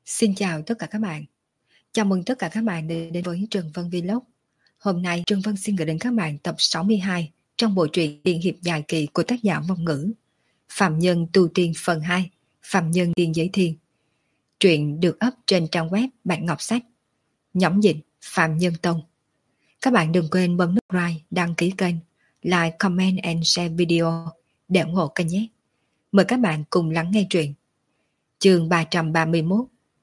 Xin chào tất cả các bạn. Chào mừng tất cả các bạn đã đến với Trần Vân Vlog. Hôm nay Trần Vân xin gửi đến các bạn tập 62 trong bộ truyện Tiên hiệp dài kỳ của tác giả Vong Ngữ. Phạm Nhân tu tiên phần 2, Phạm Nhân tiên giới thiên. Truyện được up trên trang web Bạn Ngọc Sách. Nhóm dịch Phạm Nhân Tông. Các bạn đừng quên bấm nút like, đăng ký kênh, like, comment and share video để ủng hộ kênh nhé. Mời các bạn cùng lắng nghe truyện. Chương 331.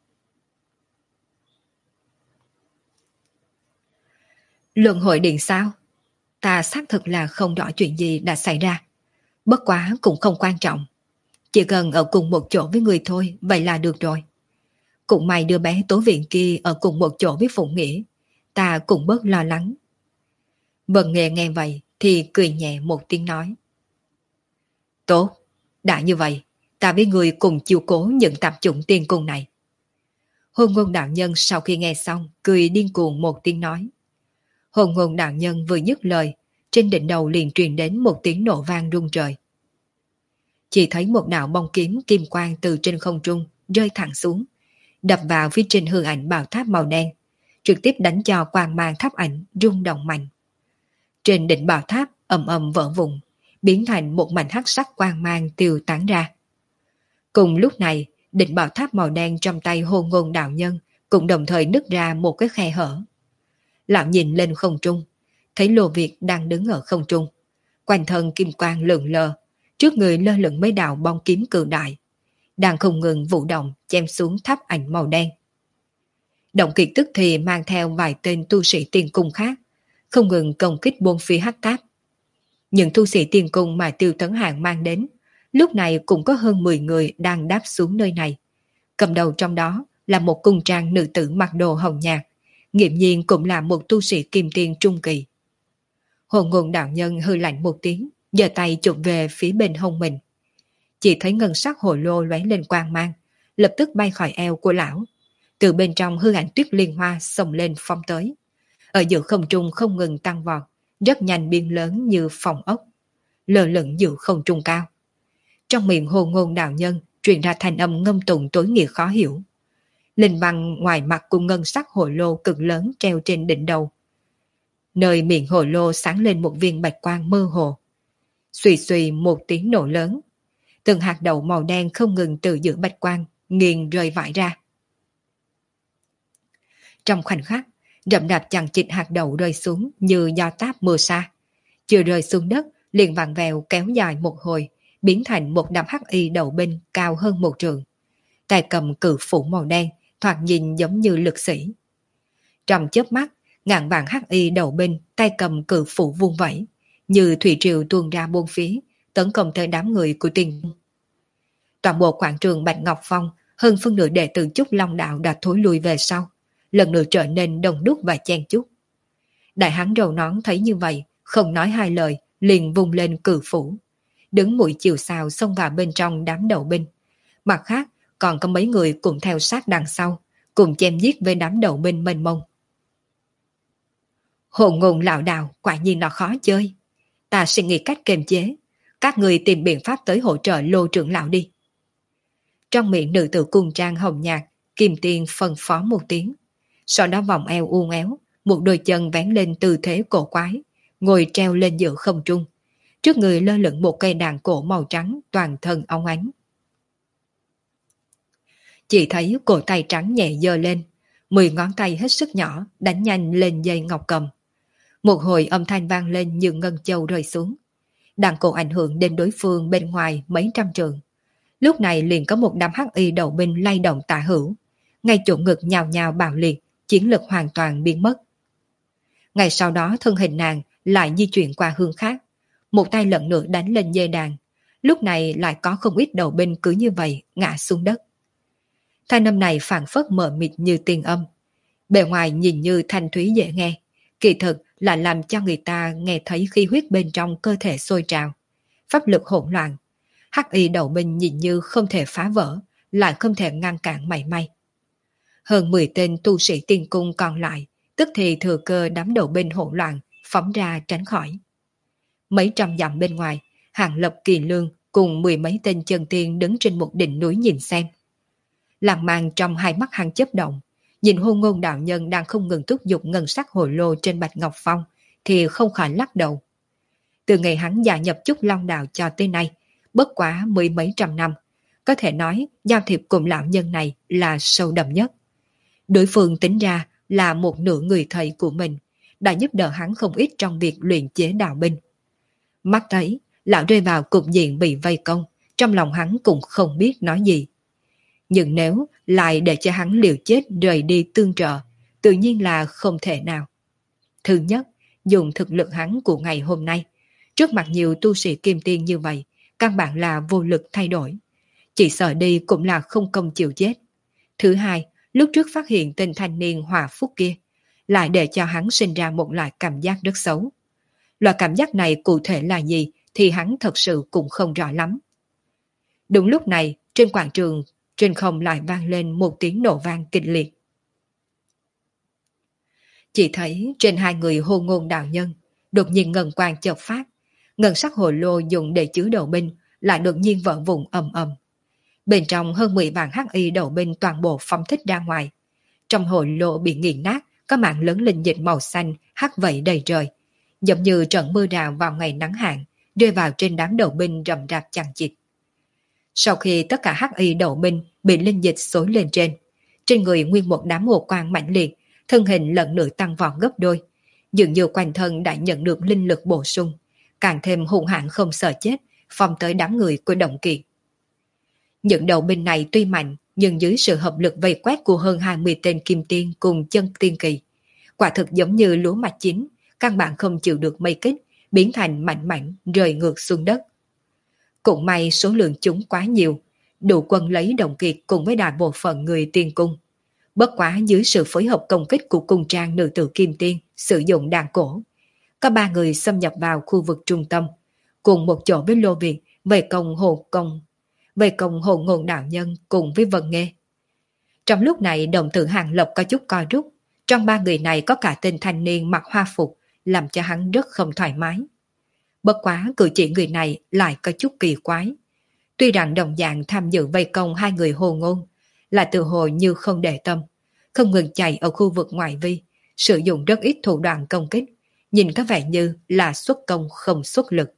Luận hội điện sao? Ta xác thực là không rõ chuyện gì đã xảy ra. Bất quá cũng không quan trọng. Chỉ cần ở cùng một chỗ với người thôi, vậy là được rồi. Cũng may đứa bé tố viện kia ở cùng một chỗ với Phụng Nghĩa. Ta cũng bớt lo lắng. Vân nghe vậy thì cười nhẹ một tiếng nói. Tốt, đã như vậy, ta với người cùng chiều cố những tạp chủng tiên cung này. Hôn ngôn đạo nhân sau khi nghe xong, cười điên cuồng một tiếng nói. Hồn ngôn đạo nhân vừa dứt lời, trên đỉnh đầu liền truyền đến một tiếng nổ vang rung trời. Chỉ thấy một đạo bông kiếm kim quang từ trên không trung rơi thẳng xuống, đập vào phía trên hư ảnh bảo tháp màu đen, trực tiếp đánh cho quang mang tháp ảnh rung động mạnh. Trên đỉnh bảo tháp ầm ầm vỡ vụn, biến thành một mảnh hắc sắc quang mang tiêu tán ra. Cùng lúc này, đỉnh bảo tháp màu đen trong tay hồn ngôn đạo nhân cũng đồng thời nứt ra một cái khe hở. Lão nhìn lên không trung, thấy Lô Việt đang đứng ở không trung, quanh thân kim quang lượn lờ, trước người lơ lửng mấy đạo bông kiếm cự đại, đang không ngừng vũ động chém xuống tháp ảnh màu đen. Động kiệt tức thì mang theo vài tên tu sĩ tiên cung khác, không ngừng công kích bốn phía hắc tháp. Những tu sĩ tiên cung mà Tiêu Tấn Hàng mang đến, lúc này cũng có hơn 10 người đang đáp xuống nơi này. Cầm đầu trong đó là một cung trang nữ tử mặc đồ hồng nhạt, nghiễm nhiên cũng là một tu sĩ kim tiên trung kỳ. Hồn ngôn đạo nhân hư lạnh một tiếng, giơ tay chụp về phía bên hông mình. Chỉ thấy ngân sắc hồ lô lóe lên quang mang, lập tức bay khỏi eo của lão. Từ bên trong hư ảnh tuyết liên hoa xông lên phong tới. Ở giữa không trung không ngừng tăng vọt, rất nhanh biến lớn như phòng ốc, lơ lửng giữa không trung cao. Trong miệng hồn ngôn đạo nhân truyền ra thanh âm ngâm tụng tối nghĩa khó hiểu. Linh văn ngoài mặt của ngân sắc hồ lô cực lớn treo trên đỉnh đầu. Nơi miệng hồ lô sáng lên một viên bạch quang mơ hồ. Xùy xùy một tiếng nổ lớn. Từng hạt đậu màu đen không ngừng từ giữa bạch quang nghiền rơi vãi ra. Trong khoảnh khắc, rậm rạp chằng chịt hạt đậu rơi xuống như gió táp mưa sa. Chưa rơi xuống đất, liền vặn vẹo kéo dài một hồi, biến thành một đám hắc y đầu binh cao hơn một trượng. Tay cầm cự phủ màu đen, thoạt nhìn giống như lực sĩ. Trong chớp mắt, ngàn vạn hắc y đầu binh tay cầm cự phủ vung vẩy, như thủy triều tuôn ra bốn phía, tấn công tới đám người của Tiên Cung. Toàn bộ quảng trường Bạch Ngọc Phong, hơn phân nửa đệ tử Trúc Long Đạo đã thối lui về sau, lần nữa trở nên đông đúc và chen chúc. Đại hán râu nón thấy như vậy, không nói hai lời, liền vung lên cự phủ, đứng mũi chiều sao xông vào bên trong đám đầu binh. Mặt khác, còn có mấy người cùng theo sát đằng sau, cùng chém giết với đám đầu binh mênh mông. Hồn ngôn lão đạo quả nhiên nó khó chơi. Ta sẽ nghĩ cách kiềm chế. Các người tìm biện pháp tới hỗ trợ Lô trưởng lão đi. Trong miệng nữ tử cung trang hồng nhạt, Kim Tiên phân phó một tiếng. Sau đó vòng eo uốn éo, một đôi chân vén lên tư thế cổ quái, ngồi treo lên giữa không trung. Trước người lơ lửng một cây đàn cổ màu trắng toàn thân óng ánh. Chỉ thấy cổ tay trắng nhẹ giơ lên, 10 ngón tay hết sức nhỏ đánh nhanh lên dây ngọc cầm. Một hồi âm thanh vang lên như ngân châu rơi xuống. Đàn cổ ảnh hưởng đến đối phương bên ngoài mấy trăm trượng. Lúc này liền có một đám hắc y đầu binh lay động tả hữu. Ngay chỗ ngực nhào nhào bạo liệt, chiến lực hoàn toàn biến mất. Ngày sau đó thân hình nàng lại di chuyển qua hướng khác. Một tay lần nữa đánh lên dây đàn. Lúc này lại có không ít đầu binh cứ như vậy ngã xuống đất. Thanh âm này phảng phất mờ mịt như tiên âm. Bề ngoài nhìn như thanh thúy dễ nghe, kỳ thực là làm cho người ta nghe thấy khí huyết bên trong cơ thể sôi trào, pháp lực hỗn loạn. Hắc y đầu binh nhìn như không thể phá vỡ, lại không thể ngăn cản mảy may. Hơn 10 tên tu sĩ tiên cung còn lại, tức thì thừa cơ đám đầu binh hỗn loạn, phóng ra tránh khỏi. Mấy trăm dặm bên ngoài, Hàng Lập Kỳ Lương cùng 10 mấy tên chân tiên đứng trên một đỉnh núi nhìn xem. Làng mang trong hai mắt hắn chớp động, nhìn Hôn Ngôn đạo nhân đang không ngừng thúc giục ngân sắc hồ lô trên bạch ngọc phong, thì không khỏi lắc đầu. Từ ngày hắn gia nhập Trúc Long đạo cho tới nay, bất quá mười mấy trăm năm, có thể nói giao thiệp cùng lão nhân này là sâu đậm nhất. Đối phương tính ra là một nửa người thầy của mình, đã giúp đỡ hắn không ít trong việc luyện chế đạo binh. Mắt thấy, lão rơi vào cục diện bị vây công, trong lòng hắn cũng không biết nói gì. Nhưng nếu lại để cho hắn liều chết rời đi tương trợ, tự nhiên là không thể nào. Thứ nhất, dùng thực lực hắn của ngày hôm nay, trước mặt nhiều tu sĩ kim tiên như vậy, căn bản là vô lực thay đổi. Chỉ sợ đi cũng là không công chịu chết. Thứ hai, lúc trước phát hiện tên thanh niên hòa phúc kia, lại để cho hắn sinh ra một loại cảm giác rất xấu. Loại cảm giác này cụ thể là gì thì hắn thật sự cũng không rõ lắm. Đúng lúc này, trên quảng trường, trên không lại vang lên một tiếng nổ vang kịch liệt. Chỉ thấy trên hai người Hôn Ngôn đạo nhân, đột nhiên ngân quang chợt phát, ngân sắc hồ lô dùng để chứa đầu binh lại đột nhiên vỡ vụn ầm ầm. Bên trong hơn 10 vạn hắc y đầu binh toàn bộ phóng thích ra ngoài. Trong hồ lô bị nghiền nát, có mảng lớn linh dịch màu xanh hắc vẩy đầy trời, giống như trận mưa rào vào ngày nắng hạn, rơi vào trên đám đầu binh rầm rạp chằng chịt. Sau khi tất cả hắc y đầu binh bị linh dịch xối lên trên người nguyên một đám hồ quang mãnh liệt, thân hình lần nữa tăng vọt gấp đôi, dường như quanh thân đã nhận được linh lực bổ sung, càng thêm hung hãn không sợ chết, phong tới đám người của Động Kiệt. Những đầu binh này tuy mạnh, nhưng dưới sự hợp lực vây quét của hơn 20 tên kim tiên cùng chân tiên kỳ, quả thực giống như lúa mạch chín, căn bản không chịu được mây kích, biến thành mảnh mảnh rơi ngược xuống đất. Cũng may số lượng chúng quá nhiều, đủ quân lấy Động Kiệt cùng với đại bộ phận người tiên cung. Bất quá dưới sự phối hợp công kích của cung trang nữ tử kim tiên sử dụng đàn cổ, có 3 người xâm nhập vào khu vực trung tâm, cùng một chỗ với Lô Việt về công Hồ Ngôn đạo nhân cùng với Vân Nghê. Trong lúc này đồng tử Hàng Lập có chút co rút, trong 3 người này có cả tên thanh niên mặc hoa phục, làm cho hắn rất không thoải mái. Bất quá cử chỉ người này lại có chút kỳ quái. Tuy rằng đồng dạng tham dự vây công 2 người Hồ Ngôn, là tự hồ như không để tâm, không ngừng chạy ở khu vực ngoại vi, sử dụng rất ít thủ đoạn công kích, nhìn có vẻ như là xuất công không xuất lực.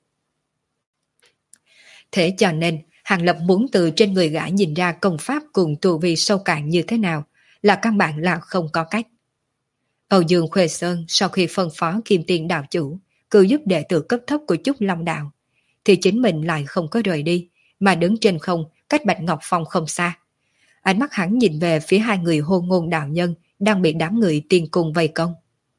Thế cho nên, Hàng Lập muốn từ trên người gã nhìn ra công pháp cùng tu vi sâu cạn như thế nào, là căn bản là không có cách. Âu Dương Khuê Sơn sau khi phân phó Kim Tiên đạo chủ, cứ giúp đệ tử cấp thấp của Trúc Long đạo, thì chính mình lại không có rời đi, mà đứng trên không, cách Bạch Ngọc Phong không xa. Ánh mắt hắn nhìn về phía 2 người Hôn Ngôn đạo nhân đang bị đám người tiên cung vây công.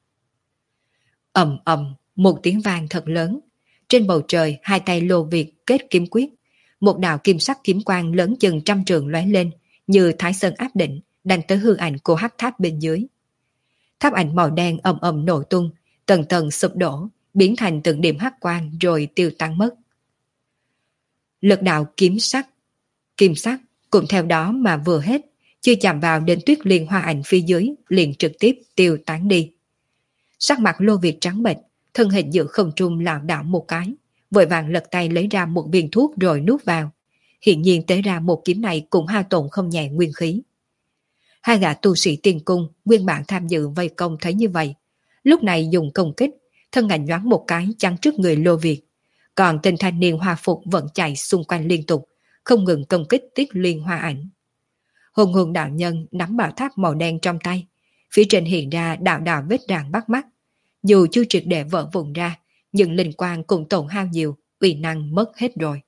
Ầm ầm, một tiếng vang thật lớn. Trên bầu trời, 2 tay Lô Việt kết kiếm quyết, một đạo kim sắc kiếm quang lớn chừng 100 trượng lóe lên, như Thái Sơn áp định, đánh tới hư ảnh của hắc tháp bên dưới. Tháp ảnh màu đen ầm ầm nổ tung, tầng tầng sụp đổ, biến thành từng điểm hắc quang rồi tiêu tan mất. Lực đạo kim sắc cũng theo đó mà vừa hết, chưa chạm vào đến Tuyết Liên hoa ảnh phía dưới, liền trực tiếp tiêu tán đi. Sắc mặt Lô Việt trắng bệch, thân hình giữa không trung lảo đảo một cái, vội vàng lật tay lấy ra một viên thuốc rồi nuốt vào. Hiện nhiên tế ra một kiếm này cũng hao tổn không nhẹ nguyên khí. 2 gã tu sĩ tiên cung nguyên bản tham dự vây công thấy như vậy, lúc này dùng công kích, thân ảnh nhoáng một cái chắn trước người Lô Việt, còn tên thanh niên hoa phục vẫn chạy xung quanh liên tục, không ngừng công kích Tuyết Liên hoa ảnh. Hồn Hồn đạo nhân nắm bảo tháp màu đen trong tay, phía trên hiện ra đạo đạo vết rạn bắt mắt, dù chưa triệt để vỡ vụn ra, nhưng linh quang cũng tổn hao nhiều, uy năng mất hết rồi.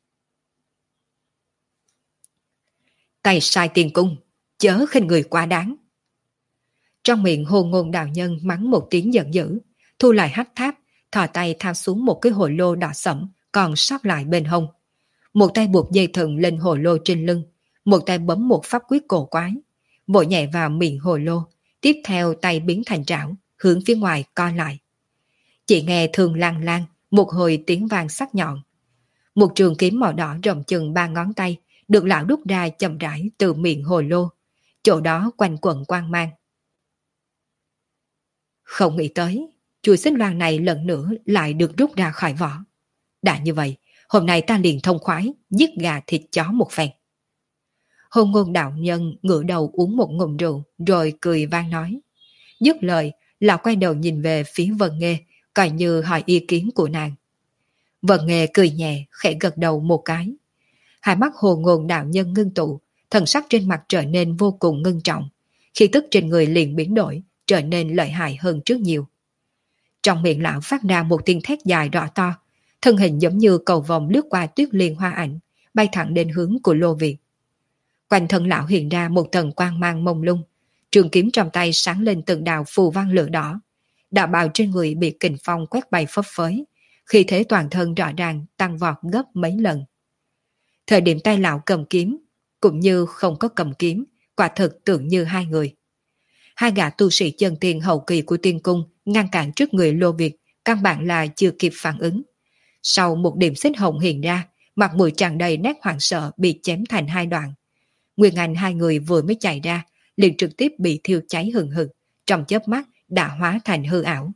Tay sai tiền cung, chớ khinh người quá đáng. Trong miệng Hồn Ngôn đạo nhân mắng một tiếng giận dữ, thu lại hắc tháp, thò tay thao xuống một cái hồ lô đỏ sẫm còn sót lại bên hông. Một tay buộc dây thừng lên hồ lô trên lưng, một tay bấm một pháp quyết cổ quái, vội nhẹ vào miệng hồ lô, tiếp theo tay biến thành trảo, hướng phía ngoài co lại. Chỉ nghe thường lang lang, một hồi tiếng vang sắc nhọn. Một trường kiếm màu đỏ rộng chừng 3 ngón tay, được lão đút ra chậm rãi từ miệng hồ lô, chỗ đó quanh quẩn quang mang. Không nghĩ tới, chuôi xích loan này lần nữa lại được rút ra khỏi vỏ. Đã như vậy, hôm nay ta liền thông khoái, giết gà thịt chó một phen. Hôn ngôn đạo nhân ngửa đầu uống một ngụm rượu rồi cười vang nói. Dứt lời, lão quay đầu nhìn về phía Vân Nghê, coi như hỏi ý kiến của nàng. Vân Nghê cười nhẹ, khẽ gật đầu một cái. Hai mắt hồ ngôn đạo nhân ngưng tụ, thần sắc trên mặt trở nên vô cùng ngưng trọng. Khí tức trên người liền biến đổi, trở nên lợi hại hơn trước nhiều. Trong miệng lão phát ra một tiếng thét dài rõ to, thân hình giống như cầu vồng lướt qua tuyết liên hoa ảnh, bay thẳng đến hướng của Lô Việt. Quanh thân lão hiện ra một tầng quang mang mông lung, trường kiếm trong tay sáng lên từng đạo phù văn lửa đỏ. Đạo bào trên người bị kình phong quét bay phấp phới, khí thế toàn thân rõ ràng tăng vọt gấp mấy lần. Thời điểm tay lão cầm kiếm, cũng như không có cầm kiếm, quả thực tưởng như hai người. Hai gã tu sĩ chân tiên hậu kỳ của tiên cung ngăn cản trước người Lô Việt, căn bản là chưa kịp phản ứng. Sau một điểm xích hồng hiện ra, mặt mũi tràn đầy nét hoảng sợ bị chém thành hai đoạn. Nguyên Anh hai người vừa mới chạy ra, liền trực tiếp bị thiêu cháy hừng hực, trong chớp mắt đã hóa thành hư ảo.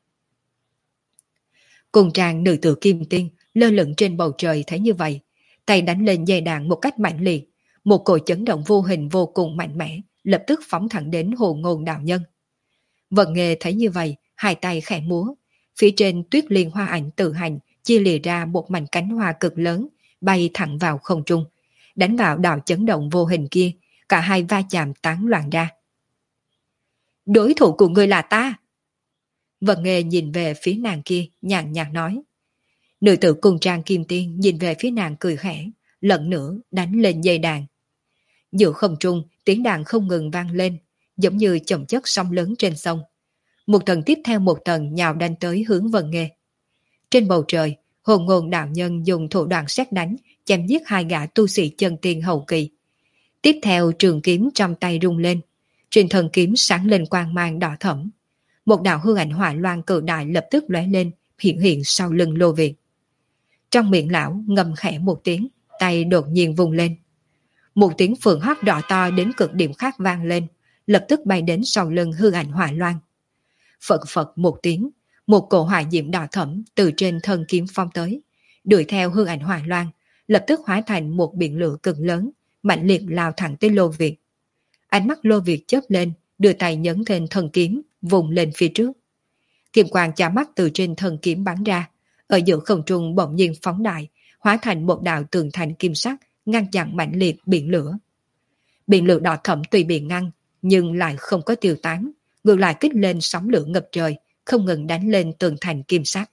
Cùng trang nữ tử kim tiên lơ lửng trên bầu trời thấy như vậy, tay đánh lên dây đàn một cách mạnh liệt, một cỗ chấn động vô hình vô cùng mạnh mẽ, lập tức phóng thẳng đến Hồ Ngôn đạo nhân. Vận Nghê thấy như vậy, hai tay khẽ múa, phía trên tuyết liên hoa ảnh tự hành chia lìa ra một mảnh cánh hoa cực lớn, bay thẳng vào không trung, đánh vào đạo chấn động vô hình kia, cả hai va chạm tán loạn ra. Đối thủ của ngươi là ta. Vận Nghê nhìn về phía nàng kia, nhàn nhạt nói. Nữ tử cùng trang kim tiên nhìn về phía nàng cười khẽ, lần nữa đánh lên dây đàn. Giữa không trung, tiếng đàn không ngừng vang lên, giống như chồng chất sóng lớn trên sông. Một tầng tiếp theo một tầng nhào đánh tới hướng Vận Nghê. Trên bầu trời, Hồn Ngôn đạo nhân dùng thủ đoạn sét đánh, chém giết hai gã tu sĩ chân tiên hậu kỳ. Tiếp theo trường kiếm trong tay rung lên, trên thân kiếm sáng lên quang mang đỏ thẫm. Một đạo hư ảnh hỏa loan cự đại lập tức lóe lên, hiện hiện sau lưng Lô Việt. Trong miệng lão ngầm khẽ một tiếng, tay đột nhiên vùng lên. Một tiếng phượng hót đỏ to đến cực điểm khác vang lên, lập tức bay đến sau lưng hư ảnh hỏa loan. Phật phật một tiếng, một cổ hỏa diệm đỏ thẫm từ trên thân kiếm phong tới, đuổi theo hư ảnh hỏa loan, lập tức hóa thành một biển lửa cực lớn, mạnh liệt lao thẳng tới Lô Việt. Ánh mắt Lô Việt chớp lên, đưa tay nhấn lên thân kiếm, vùng lên phía trước. Kim quang chạm mắt từ trên thân kiếm bắn ra, ở giữa không trung bỗng nhiên phóng đại, hóa thành một đạo tường thành kim sắc, ngăn chặn mạnh liệt biển lửa. Biển lửa đỏ thẫm tuy bị ngăn, nhưng lại không có tiêu tán, ngược lại kích lên sóng lửa ngập trời, không ngừng đánh lên tường thành kim sắc.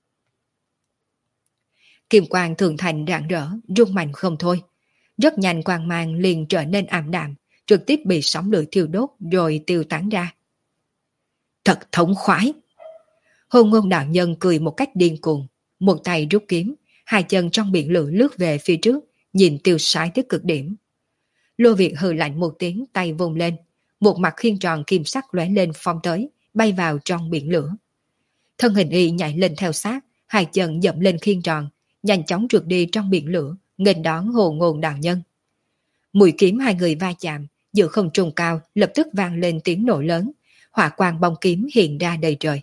Kim quang tường thành rạng rỡ, rung mạnh không thôi. Rất nhanh quang mang liền trở nên ảm đạm, trực tiếp bị sóng lửa thiêu đốt rồi tiêu tán ra. Thật thống khoái! Hôn Ngôn đạo nhân cười một cách điên cuồng, một tay rút kiếm, hai chân trong biển lửa lướt về phía trước, nhìn tiêu sái tới cực điểm. Lô Việt hừ lạnh một tiếng, tay vùng lên, một mặt khiên tròn kim sắc lóe lên phong tới, bay vào trong biển lửa. Thân hình y nhảy lên theo sát, hai chân dậm lên khiên tròn, nhanh chóng trượt đi trong biển lửa, nghênh đón Hồ Ngôn đạo nhân. Mũi kiếm hai người va chạm, giữa không trung cao lập tức vang lên tiếng nổ lớn, hỏa quang bóng kiếm hiện ra đầy trời.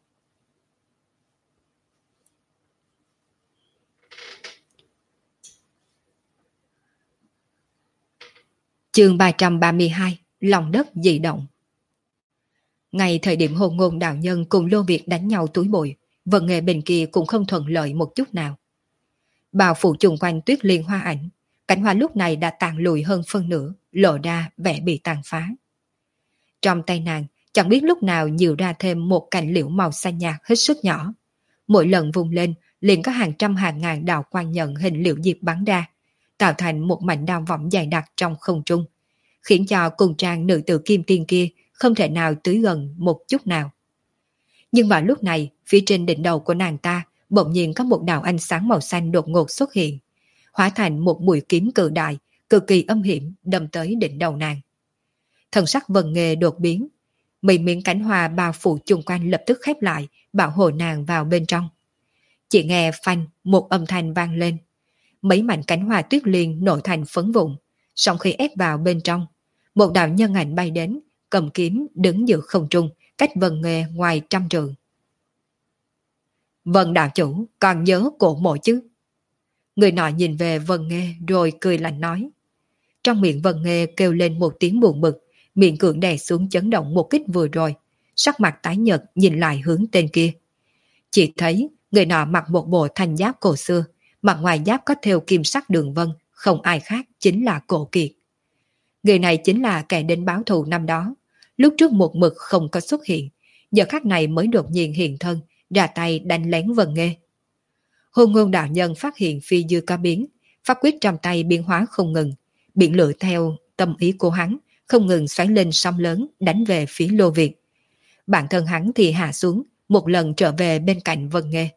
Chương 332, lòng đất dị động. Ngay thời điểm Hồn Ngôn đạo nhân cùng Lô Việt đánh nhau túi bụi, vận nghệ bên kia cũng không thuận lợi một chút nào. Bao phủ chung quanh tuyết liên hoa ảnh, cảnh hoa lúc này đã tàn lùi hơn phân nửa, lộ ra vẻ bị tàn phá. Trong tay nàng, chẳng biết lúc nào nhiều ra thêm một cành liễu màu xanh nhạt hết sức nhỏ. Mỗi lần vùng lên, liền có hàng trăm hàng ngàn đạo quang nhận hình liễu diệp bắn ra, tạo thành một mảnh đao võng dày đặc trong không trung, khiến cho cùng trang nữ tử kim tiên kia không thể nào tới gần một chút nào. Nhưng vào lúc này, phía trên đỉnh đầu của nàng ta bỗng nhiên có một đạo ánh sáng màu xanh đột ngột xuất hiện, hóa thành một mũi kiếm cự đại, cực kỳ âm hiểm đâm tới đỉnh đầu nàng. Thần sắc Vân Nghê đột biến, mấy miếng cánh hoa bao phủ chung quanh lập tức khép lại, bảo hộ nàng vào bên trong. Chỉ nghe phanh một âm thanh vang lên, mấy mảnh cánh hoa tuyết liên nổi thành phấn vụn, sau khi ép vào bên trong, một đạo nhân ảnh bay đến, cầm kiếm đứng giữa không trung, cách Vân Nghê ngoài trăm trượng. Vân đạo chủ, còn nhớ cổ mộ chứ? Người nọ nhìn về Vân Nghê rồi cười lạnh nói. Trong miệng Vân Nghê kêu lên một tiếng buồn bực, miệng cưỡng đè xuống chấn động một kích vừa rồi, sắc mặt tái nhợt nhìn lại hướng tên kia. Chỉ thấy người nọ mặc một bộ thành giáp cổ xưa, mặt ngoài giáp có thêu kim sắc đường vân, không ai khác chính là Cổ Kiệt. Người này chính là kẻ đến báo thù năm đó, lúc trước một mực không có xuất hiện, giờ khắc này mới đột nhiên hiện thân, ra tay đánh lén Vân Nghê. Hôn Ngôn đạo nhân phát hiện phi dư có biến, pháp quyết trong tay biến hóa không ngừng, biển lửa theo tâm ý của hắn, không ngừng xoáy lên sóng lớn đánh về phía Lô Việt. Bản thân hắn thì hạ xuống, một lần trở về bên cạnh Vân Nghê.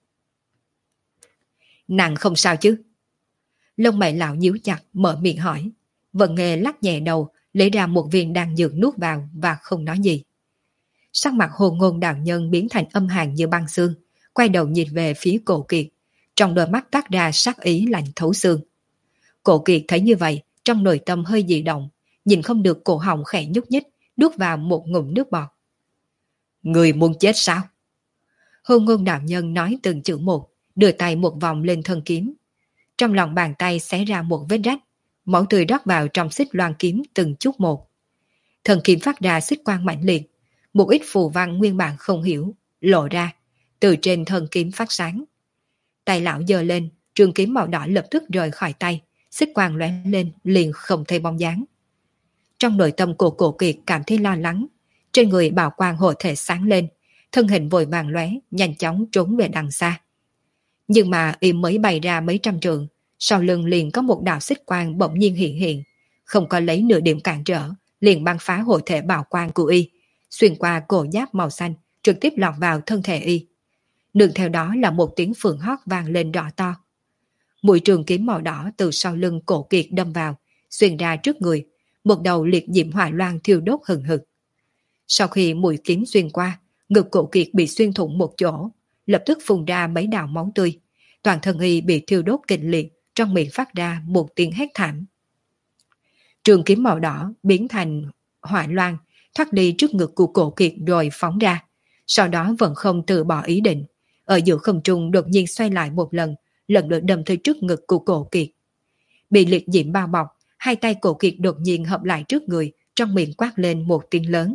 Nàng không sao chứ? Lông mày lão nhíu chặt mở miệng hỏi. Vân Nghê lắc nhẹ đầu, lấy ra một viên đan dược nuốt vào và không nói gì. Sắc mặt Hồn Ngôn đạo nhân biến thành âm hàn như băng xương, quay đầu nhìn về phía Cổ Kiệt, trong đôi mắt toát ra sắc ý lạnh thấu xương. Cổ Kiệt thấy như vậy, trong nội tâm hơi dị động, nhìn không được cổ họng khẽ nhúc nhích, nuốt vào một ngụm nước bọt. Người muốn chết sao? Hồn Ngôn đạo nhân nói từng chữ một, đưa tay một vòng lên thân kiếm. Trong lòng bàn tay xé ra một vết rách, máu tươi rót vào trong xích loan kiếm từng chút một. Thân kiếm phát ra xích quang mạnh liệt, một ít phù văn nguyên bản không hiểu, lộ ra, từ trên thân kiếm phát sáng. Tay lão giơ lên, trường kiếm màu đỏ lập tức rời khỏi tay, xích quang lóe lên liền không thấy bóng dáng. Trong nội tâm của Cổ Kiệt cảm thấy lo lắng, trên người bảo quang hộ thể sáng lên, thân hình vội vàng lóe, nhanh chóng trốn về đằng xa. Nhưng mà y mới bay ra mấy trăm trượng, sau lưng liền có một đạo xích quang bỗng nhiên hiện hiện, không có lấy nửa điểm cản trở, liền băng phá hộ thể bảo quang của y, xuyên qua cổ giáp màu xanh, trực tiếp lọt vào thân thể y. Nương theo đó là một tiếng phượng hót vang lên rõ to. Mũi trường kiếm màu đỏ từ sau lưng Cổ Kiệt đâm vào, xuyên ra trước người, một đầu liệt diễm hỏa loan thiêu đốt hừng hực. Sau khi mũi kiếm xuyên qua, ngực Cổ Kiệt bị xuyên thủng một chỗ, lập tức phun ra mấy đạo máu tươi, toàn thân y bị thiêu đốt kịch liệt, trong miệng phát ra một tiếng hét thảm. Trường kiếm màu đỏ biến thành hỏa loan, thoát đi trước ngực của Cổ Kiệt rồi phóng ra, sau đó vẫn không từ bỏ ý định, ở giữa không trung đột nhiên xoay lại một lần, lần lượt đâm tới trước ngực của Cổ Kiệt. Bị liệt diễm bao bọc, hai tay Cổ Kiệt đột nhiên hợp lại trước người, trong miệng quát lên một tiếng lớn.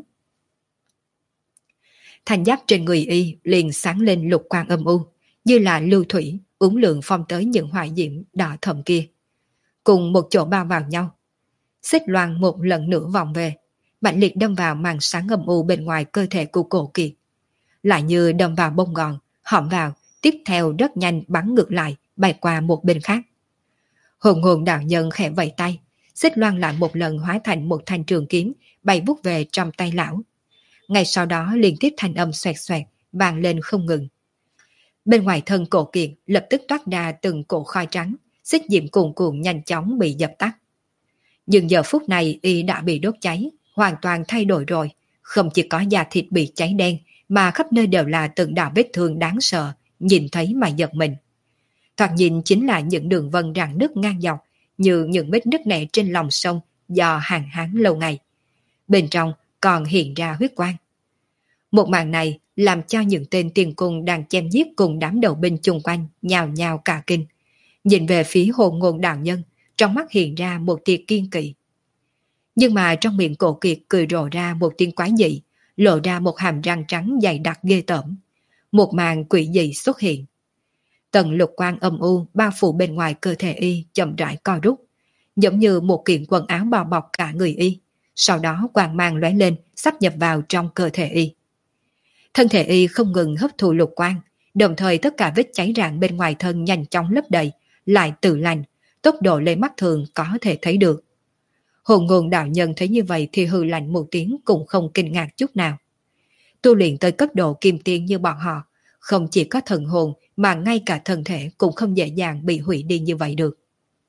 Thành giáp trên người y liền sáng lên lục quang âm u, như là lưu thủy, uốn lượn phong tới những hỏa diễm đỏ thẫm kia. Cùng một chỗ bao vào nhau. Xích loan một lần nữa vòng về, mạnh liệt đâm vào màn sáng âm u bên ngoài cơ thể của Cổ Kiệt. Lại như đâm vào bông gòn, hõm vào, tiếp theo rất nhanh bắn ngược lại, bay qua một bên khác. Hồn Ngôn đạo nhân khẽ vẫy tay, xích loan lại một lần hóa thành một thanh trường kiếm, bay vút về trong tay lão. Ngay sau đó liên tiếp thanh âm xoẹt xoẹt, vang lên không ngừng. Bên ngoài thân Cổ Kiệt lập tức toát ra từng cổ khói trắng, xích diễm cuồn cuộn nhanh chóng bị dập tắt. Nhưng giờ phút này y đã bị đốt cháy, hoàn toàn thay đổi rồi, không chỉ có da thịt bị cháy đen, mà khắp nơi đều là từng đạo vết thương đáng sợ, nhìn thấy mà giật mình. Thoạt nhìn chính là những đường vân rạn nứt ngang dọc, như những vết nứt nẻ trên lòng sông do hạn hán lâu ngày. Bên trong còn hiện ra huyết quang. Một màn này làm cho những tên tiền cung đang chém giết cùng đám đầu binh chung quanh nhào nhào cả kinh. Nhìn về phía Hồn Ngôn đạo nhân, trong mắt hiện ra một tia kiên kỵ. Nhưng mà trong miệng Cổ Kiệt cười rộ ra một tiếng quái dị, lộ ra một hàm răng trắng dày đặc ghê tởm. Một màn quỷ dị xuất hiện. Tầng lục quang âm u bao phủ bên ngoài cơ thể y chậm rãi co rút, giống như một kiện quần áo bao bọc cả người y. Sau đó quang mang lóe lên, sắp nhập vào trong cơ thể y. Thân thể y không ngừng hấp thụ lục quang, đồng thời tất cả vết cháy rạn bên ngoài thân nhanh chóng lấp đầy, lại tự lành, tốc độ lên mắt thường có thể thấy được. Hồn Ngôn đạo nhân thấy như vậy thì hừ lạnh một tiếng cũng không kinh ngạc chút nào. Tu luyện tới cấp độ kim tiên như bọn họ, không chỉ có thần hồn mà ngay cả thân thể cũng không dễ dàng bị hủy đi như vậy được.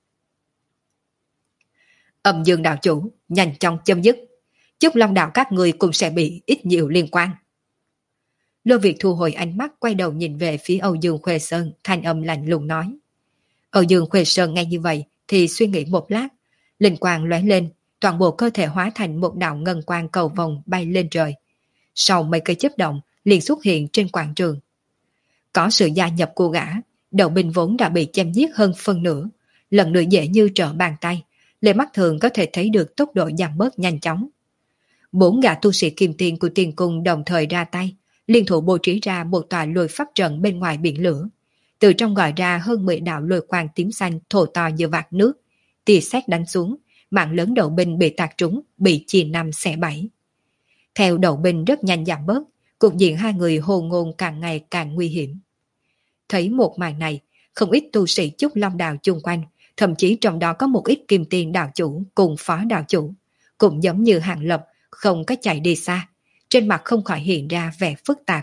Âm Dương đạo chủ, nhanh chóng chấm dứt. Chúc Long đạo các người cũng sẽ bị ít nhiều liên quan. Lô Việt thu hồi ánh mắt quay đầu nhìn về phía Âu Dương Khuê Sơn, thanh âm lạnh lùng nói. Âu Dương Khuê Sơn nghe như vậy thì suy nghĩ một lát, linh quang lóe lên, toàn bộ cơ thể hóa thành một đạo ngân quang cầu vồng bay lên trời. Sau mấy cây chớp động liền xuất hiện trên quảng trường. Có sự gia nhập của gã, đầu binh vốn đã bị chém giết hơn phân nửa, lần nữa dễ như trở bàn tay, Lệ mắt thường có thể thấy được tốc độ giảm bớt nhanh chóng. Bốn gã tu sĩ kim tiên của tiền cung đồng thời ra tay, liên thủ bố trí ra một tòa lôi pháp trận bên ngoài biển lửa. Từ trong gọi ra hơn 10 đạo lôi quang tím xanh thô to như vạt nước, tia sét đánh xuống, mạng lớn đầu binh bị tạc trúng, bị chia năm xẻ bảy. Theo đầu binh rất nhanh giảm bớt, cục diện hai người hồ ngôn càng ngày càng nguy hiểm. Thấy một màn này, không ít tu sĩ Chúc Long Đạo chung quanh, thậm chí trong đó có một ít kim tiền đạo chủ cùng phó đạo chủ, cũng giống như Hàng Lập, không có chạy đi xa, trên mặt không khỏi hiện ra vẻ phức tạp.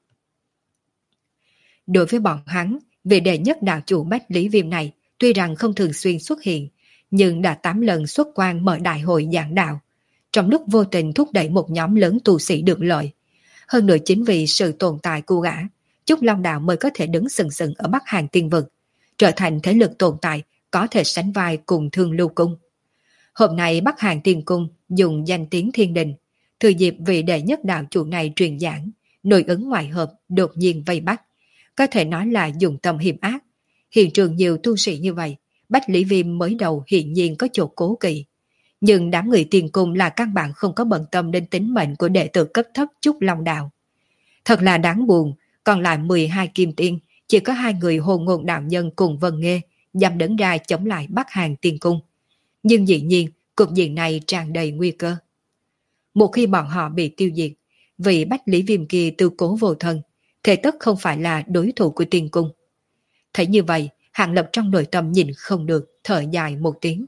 Đối với bọn hắn, vị đệ nhất đạo chủ Bách Lý Viêm này tuy rằng không thường xuyên xuất hiện, nhưng đã 8 lần xuất quan mở đại hội giảng đạo, trong lúc vô tình thúc đẩy một nhóm lớn tu sĩ được lợi. Hơn nữa chính vì sự tồn tại của gã, Chúc Long Đạo mới có thể đứng sừng sừng ở Bắc Hàng Tiên Vực, trở thành thế lực tồn tại có thể sánh vai cùng Thương Lưu Cung. Hôm nay Bắc Hàng Tiên Cung dùng danh tiếng thiên đình, thừa dịp vị đệ nhất đạo chủ này truyền giảng, nội ứng ngoại hợp đột nhiên vây bắt, có thể nói là dùng tâm hiểm ác. Hiện trường nhiều tu sĩ như vậy, Bách Lý Viêm mới đầu hiện nhiên có chỗ cố kỵ. Nhưng đám người tiền cung là căn bản không có bận tâm đến tính mệnh của đệ tử cấp thấp Trúc Long Đạo. Thật là đáng buồn, còn lại 12 kim tiên, chỉ có 2 người Hồ Ngôn đạo nhân cùng Vân Nghê dám đứng ra chống lại Bắc Hàng Tiên Cung. Nhưng dĩ nhiên, cục diện này tràn đầy nguy cơ. Một khi bọn họ bị tiêu diệt, vị Bách Lý Viêm kia tư cố vô thân, thế tất không phải là đối thủ của Tiên Cung. Thấy như vậy, Hàng Lập trong nội tâm nhìn không được, thở dài một tiếng.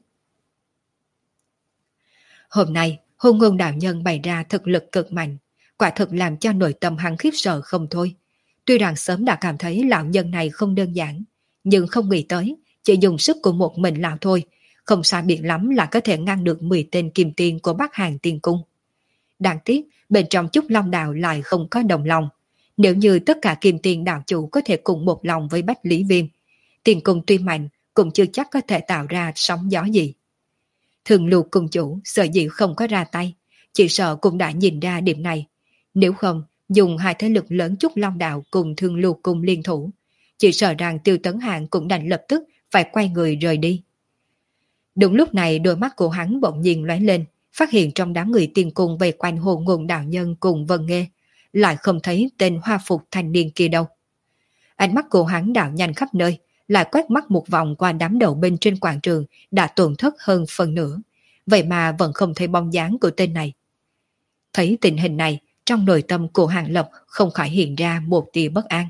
Hôm nay, Hôn Ngôn đạo nhân bày ra thực lực cực mạnh, quả thực làm cho nội tâm hắn khiếp sợ không thôi. Tuy rằng sớm đã cảm thấy lão nhân này không đơn giản, nhưng không nghĩ tới, chỉ dùng sức của một mình lão thôi, không sai biệt lắm là có thể ngăn được 10 tên kim tiên của Bắc Hàng Tiên Cung. Đáng tiếc, bên trong Chúc Long Đạo lại không có đồng lòng. Nếu như tất cả kim tiên đạo chủ có thể cùng một lòng với Bách Lý Viêm, Tiên Cung tuy mạnh cũng chưa chắc có thể tạo ra sóng gió gì. Thường Lưu Cung chủ sợ dĩ không có ra tay, chỉ sợ cũng đã nhìn ra điểm này. Nếu không, dùng hai thế lực lớn Chúc Long Đạo cùng Thương Lưu Cung liên thủ, chỉ sợ rằng Tiêu Tấn Hạng cũng đành lập tức phải quay người rời đi. Đúng lúc này đôi mắt của hắn bỗng nhiên lóe lên, phát hiện trong đám người Tiên Cung vây quanh Hồ Ngôn đạo nhân cùng Vân Nghê, lại không thấy tên hoa phục thanh niên kia đâu. Ánh mắt của hắn đảo nhanh khắp nơi, lại quét mắt một vòng qua đám đầu binh trên quảng trường đã tổn thất hơn phần nửa, vậy mà vẫn không thấy bóng dáng của tên này. Thấy tình hình này, trong nội tâm của Hàng Lập không khỏi hiện ra một tia bất an.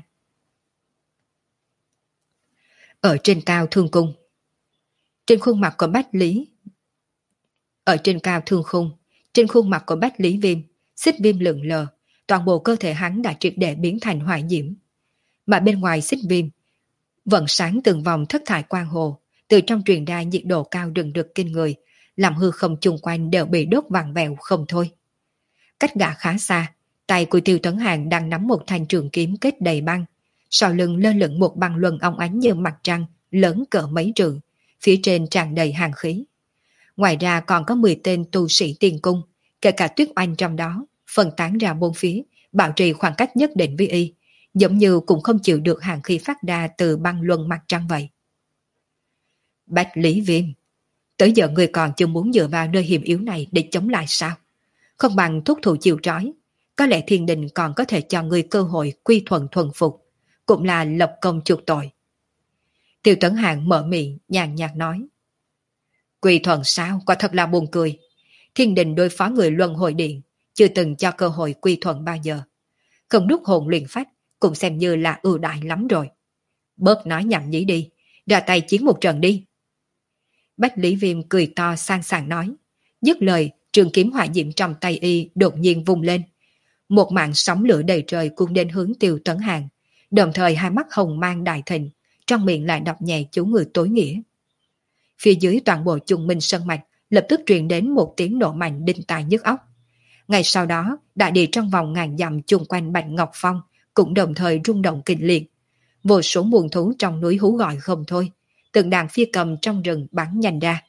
Ở trên cao thương cung, trên khuôn mặt của Bách Lý, ở trên cao thương khung, trên khuôn mặt của Bách Lý Viêm, xích viêm lượn lờ, toàn bộ cơ thể hắn đã triệt để biến thành hỏa diễm. Mà bên ngoài xích viêm, vẫn sáng từng vòng thất thải quang hồ, từ trong truyền ra nhiệt độ cao rừng rực kinh người, làm hư không chung quanh đều bị đốt vàng vẹo không thôi. Cách gã khá xa, tay của Tiêu Tấn Hạng đang nắm một thanh trường kiếm kết đầy băng, sau lưng lơ lửng một băng luân óng ánh như mặt trăng, lớn cỡ mấy trượng, phía trên tràn đầy hàn khí. Ngoài ra còn có 10 tên tu sĩ Tiên Cung, kể cả Tuyết Oanh trong đó, phân tán ra bốn phía, bảo trì khoảng cách nhất định với y, giống như cũng không chịu được hàn khí phát ra từ băng luân mặt trăng vậy. Bách Lý Viêm, tới giờ người còn chưa muốn dựa vào nơi hiểm yếu này để chống lại sao? Không bằng thúc thủ chịu trói, có lẽ thiên đình còn có thể cho người cơ hội quy thuận thuần phục, cũng là lập công chuộc tội. Tiêu Tấn Hạng mở miệng nhàn nhạt nói. Quy thuận sao? Quả thật là buồn cười. Thiên đình đối phó người luân hồi điện, chưa từng cho cơ hội quy thuận bao giờ. Không đúc hồn luyện phách, cũng xem như là ưu đại lắm rồi. Bớt nói nhảm nhí đi, ra tay chiến một trận đi. Bách Lý Viêm cười to sang sảng nói. Dứt lời, trường kiếm hỏa diễm trong tay y đột nhiên vung lên. Một mảng sóng lửa đầy trời cuốn đến hướng Tiêu Tấn Hạng, đồng thời hai mắt hồng mang đại thịnh, trong miệng lại đọc nhẹ chú ngữ tối nghĩa. Phía dưới toàn bộ Trung Minh Sơn Mạch lập tức truyền đến một tiếng nổ mạnh đinh tai nhức óc. Ngay sau đó, đại địa trong vòng ngàn dặm chung quanh Bạch Ngọc Phong cũng đồng thời rung động kịch liệt. Vô số muôn thú trong núi hú gọi không thôi, từng đàn phi cầm trong rừng bắn nhanh ra.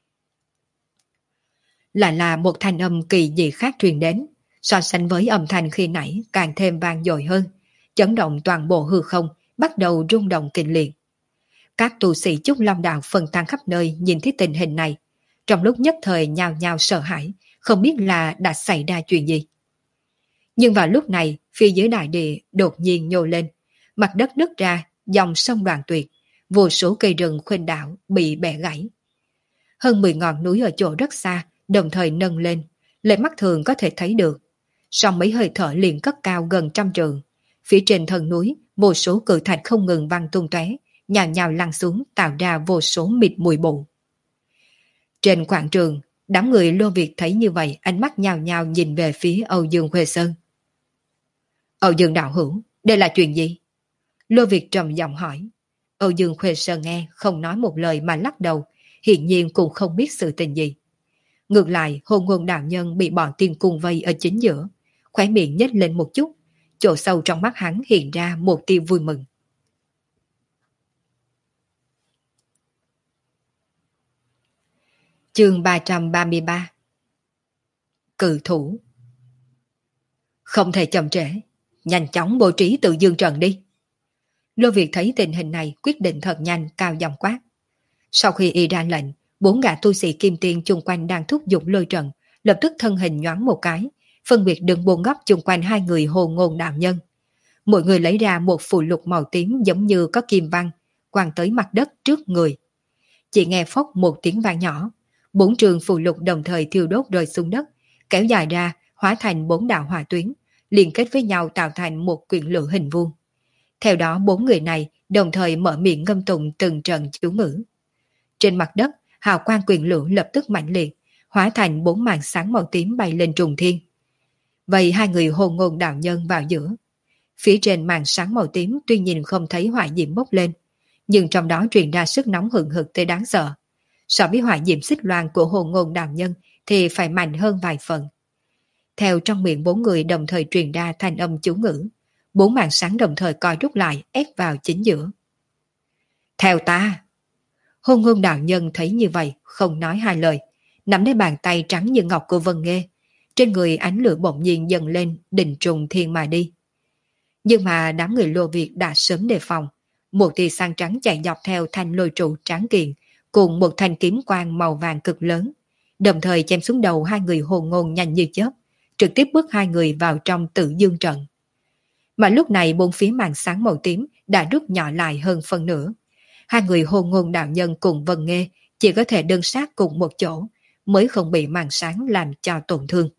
Lại là một thanh âm kỳ dị khác truyền đến, so sánh với âm thanh khi nãy càng thêm vang dội hơn, chấn động toàn bộ hư không, bắt đầu rung động kịch liệt. Các tu sĩ Chúc Long Đạo phân tán khắp nơi nhìn thấy tình hình này, trong lúc nhất thời nhào nhào sợ hãi, không biết là đã xảy ra chuyện gì. Nhưng vào lúc này, phía dưới đại địa đột nhiên nhô lên, mặt đất nứt ra, dòng sông đoạn tuyệt, vô số cây rừng khuynh đảo bị bẻ gãy. Hơn 10 ngọn núi ở chỗ rất xa, đồng thời nâng lên, lên mắt thường có thể thấy được. Sau mấy hơi thở liền cất cao gần trăm trượng, phía trên thân núi, vô số cự thạch không ngừng văng tung tóe, nhào nhào lăn xuống tạo ra vô số mịt mùi bụi. Trên quảng trường, đám người Lô Việt thấy như vậy, ánh mắt nhào nhào nhìn về phía Âu Dương Khuê Sơn. Âu Dương đạo hữu, đây là chuyện gì? Lô Việt trầm giọng hỏi. Âu Dương Khuê Sơn nghe, không nói một lời mà lắc đầu, hiển nhiên cũng không biết sự tình gì. Ngược lại, Hôn Ngôn đạo nhân bị bọn tiên cung vây ở chính giữa, khóe miệng nhếch lên một chút, chỗ sâu trong mắt hắn hiện ra một tia vui mừng. Chương 333. Cự thủ. Không thể chậm trễ, nhanh chóng bố trí tự dương trận đi. Lô Việt thấy tình hình này quyết định thật nhanh, cao giọng quát. Sau khi y ra lệnh, 4 gã tu sĩ kim tiên chung quanh đang thúc giục lôi trận, lập tức thân hình nhoáng một cái, phân biệt đứng 4 góc chung quanh hai người Hồ Ngôn đạo nhân. Mỗi người lấy ra một phù lục màu tím giống như có kim văn, quăng tới mặt đất trước người. Chỉ nghe phốc một tiếng vang nhỏ, 4 trường phù lục đồng thời thiêu đốt rơi xuống đất, kéo dài ra, hóa thành 4 đạo hỏa tuyến, liên kết với nhau tạo thành một quyển lửa hình vuông. Theo đó 4 người này đồng thời mở miệng ngâm tụng từng trận chú ngữ. Trên mặt đất, hào quang quyển lửa lập tức mạnh liệt, hóa thành 4 màn sáng màu tím bay lên trùng thiên. Vậy hai người Hôn Ngôn đạo nhân vào giữa. Phía trên màn sáng màu tím tuy nhìn không thấy hỏa diễm bốc lên, nhưng trong đó truyền ra sức nóng hừng hực tới đáng sợ. So với hỏa diễm xích loan của Hôn Ngôn đạo nhân thì phải mạnh hơn vài phần. Theo trong miệng 4 người đồng thời truyền ra thanh âm chú ngữ, 4 màn sáng đồng thời co rút lại ép vào chính giữa. Theo ta! Hôn Ngôn đạo nhân thấy như vậy, không nói hai lời, nắm lấy bàn tay trắng như ngọc của Vân Nghê, trên người ánh lửa bỗng nhiên dần lên, định trùng thiên mà đi. Nhưng mà đám người Lô Việt đã sớm đề phòng, một tia sáng trắng chạy dọc theo thanh lôi trụ tráng kiện, cùng một thanh kiếm quang màu vàng cực lớn, đồng thời chém xuống đầu hai người Hôn Ngôn nhanh như chớp, trực tiếp bước hai người vào trong Tự Dương trận. Mà lúc này bốn phía màn sáng màu tím đã rút nhỏ lại hơn phân nửa. Hai người Hôn Ngôn đạo nhân cùng Vân Nghê chỉ có thể đơn sát cùng một chỗ, mới không bị màn sáng làm cho tổn thương.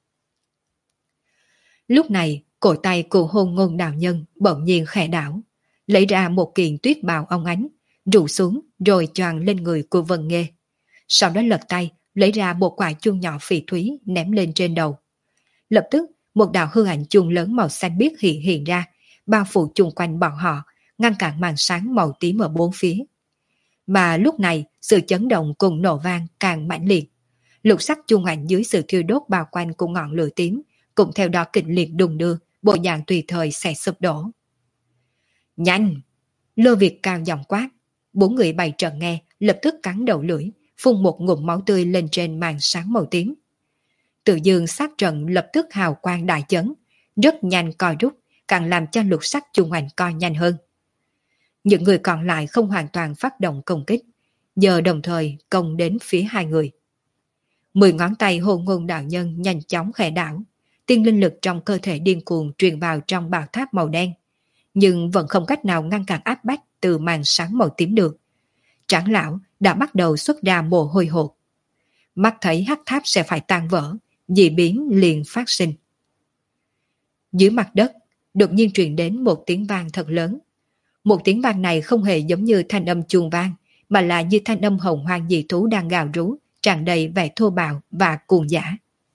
Lúc này, cổ tay của Hôn Ngôn đạo nhân bỗng nhiên khẽ đảo, lấy ra một kiện tuyết bào óng ánh, rủ xuống rồi choàng lên người của Vân Nghê. Sau đó lật tay, lấy ra một quả chuông nhỏ phỉ thúy ném lên trên đầu. Lập tức, một đạo hư ảnh chuông lớn màu xanh biếc hiện ra, bao phủ chung quanh bọn họ, ngăn cản màn sáng màu tím ở bốn phía. Mà lúc này, sự chấn động cùng nổ vang càng mãnh liệt. Lục sắc chuông ảnh dưới sự thiêu đốt bao quanh của ngọn lửa tím, cũng theo đó kịch liệt đùng đưa, bộ dạng tùy thời sẽ sụp đổ. Nhanh! Lô Việt cao giọng quát. 4 người bày trận nghe, lập tức cắn đầu lưỡi, phun một ngụm máu tươi lên trên màn sáng màu tím. Tự Dương sát trận lập tức hào quang đại chấn, rất nhanh co rút, càng làm cho lục sắc chuông ảnh co nhanh hơn. Những người còn lại không hoàn toàn phát động công kích, giờ đồng thời công đến phía hai người. 10 ngón tay Hôn Ngôn đạo nhân nhanh chóng khẽ đảo, tiên linh lực trong cơ thể điên cuồng truyền vào trong bảo tháp màu đen, nhưng vẫn không cách nào ngăn cản áp bách từ màn sáng màu tím được. Trưởng lão đã bắt đầu xuất ra mồ hôi hột. Mắt thấy hắc tháp sẽ phải tan vỡ, dị biến liền phát sinh. Dưới mặt đất, đột nhiên truyền đến một tiếng vang thật lớn. Một tiếng vang này không hề giống như thanh âm chuông vang, mà là như thanh âm hồng hoang dị thú đang gào rú, tràn đầy vẻ thô bạo và cuồng dã.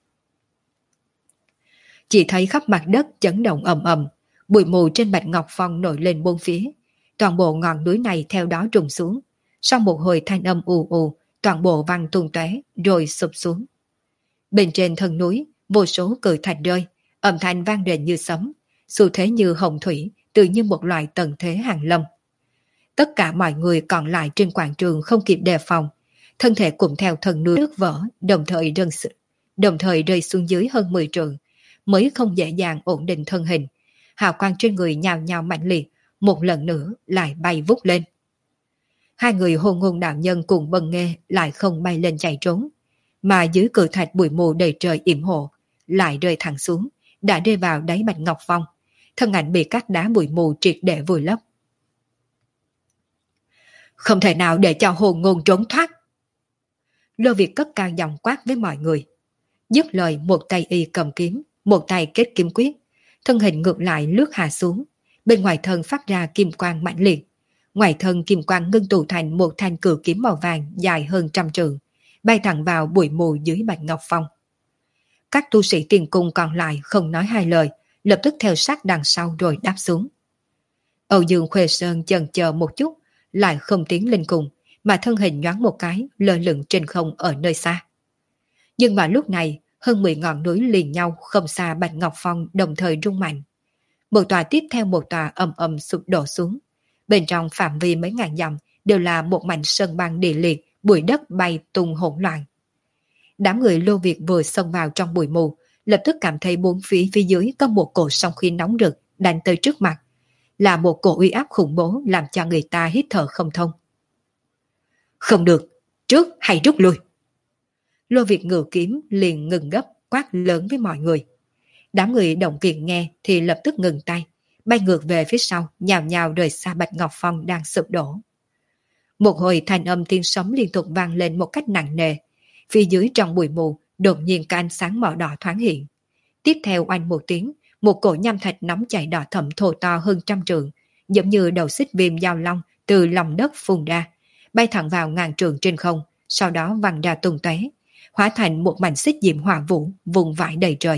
Chỉ thấy khắp mặt đất chấn động ầm ầm, bụi mù trên Bạch Ngọc Phong nổi lên bốn phía, toàn bộ ngọn núi này theo đó rụng xuống. Sau một hồi thanh âm ù ù, toàn bộ văng tung tóe rồi sụp xuống. Bên trên thân núi, vô số cự thạch rơi, âm thanh vang rền như sấm, xu thế như hồng thủy, tự như một loại tận thế hàng lâm. Tất cả mọi người còn lại trên quảng trường không kịp đề phòng, thân thể cũng theo thần núi nước vỡ, đồng thời rơi xuống dưới hơn 10 trượng, mới không dễ dàng ổn định thân hình. Hào quang trên người nhào nhào mạnh liệt, một lần nữa lại bay vút lên. Hai người hôn ngôn đạo nhân cùng Bần Nghê lại không bay lên chạy trốn, mà dưới cự thạch bụi mù đầy trời yểm hộ, lại rơi thẳng xuống, đã rơi vào đáy Bạch Ngọc Phong. Thân ảnh bị các đá bụi mù triệt để vùi lấp. Không thể nào để cho hồn ngôn trốn thoát. Lô Việt cất cao giọng quát với mọi người. Dứt lời, một tay y cầm kiếm, một tay kết kiếm quyết, thân hình ngược lại lướt hạ xuống, bên ngoài thân phát ra kim quang mãnh liệt. Ngoài thân kim quang ngưng tụ thành một thanh cự kiếm màu vàng dài hơn 100 trượng, bay thẳng vào bụi mù dưới Bạch Ngọc Phong. Các tu sĩ tiền cung còn lại không nói hai lời, lập tức theo sát đằng sau rồi đáp xuống. Âu Dương Khuê Sơn chần chờ một chút, lại không tiến lên cùng, mà thân hình nhoáng một cái lơ lửng trên không ở nơi xa. Nhưng mà lúc này, hơn 10 ngọn núi liền nhau không xa Bạch Ngọc Phong đồng thời rung mạnh. Một tòa tiếp theo một tòa ầm ầm sụp đổ xuống. Bên trong phạm vi mấy ngàn dặm đều là một mảnh sơn băng địa liệt, bụi đất bay tung hỗn loạn. Đám người Lô Việt vừa xông vào trong bụi mù, lập tức cảm thấy bốn phía dưới có một cổ sóng khí nóng rực đánh tới trước mặt, là một cổ uy áp khủng bố làm cho người ta hít thở không thông. Không được, trước hãy rút lui. Lô Việt ngự kiếm liền ngừng gấp, quát lớn với mọi người. Đám người động viên nghe thì lập tức ngừng tay, bay ngược về phía sau, nhào nhào rời xa Bạch Ngọc Phong đang sụp đổ. Một hồi thanh âm tiếng sấm liên tục vang lên một cách nặng nề. Phía dưới trong bụi mù, đột nhiên có ánh sáng màu đỏ thoáng hiện. Tiếp theo oanh một tiếng, một cổ nham thạch nóng chảy đỏ thẫm thô to hơn 100 trượng, giống như đầu xích viêm giao long từ lòng đất phun ra, bay thẳng vào ngàn trượng trên không, sau đó văng ra tung tóe, hóa thành một mảnh xích diệm hỏa vũ vùng vãi đầy trời.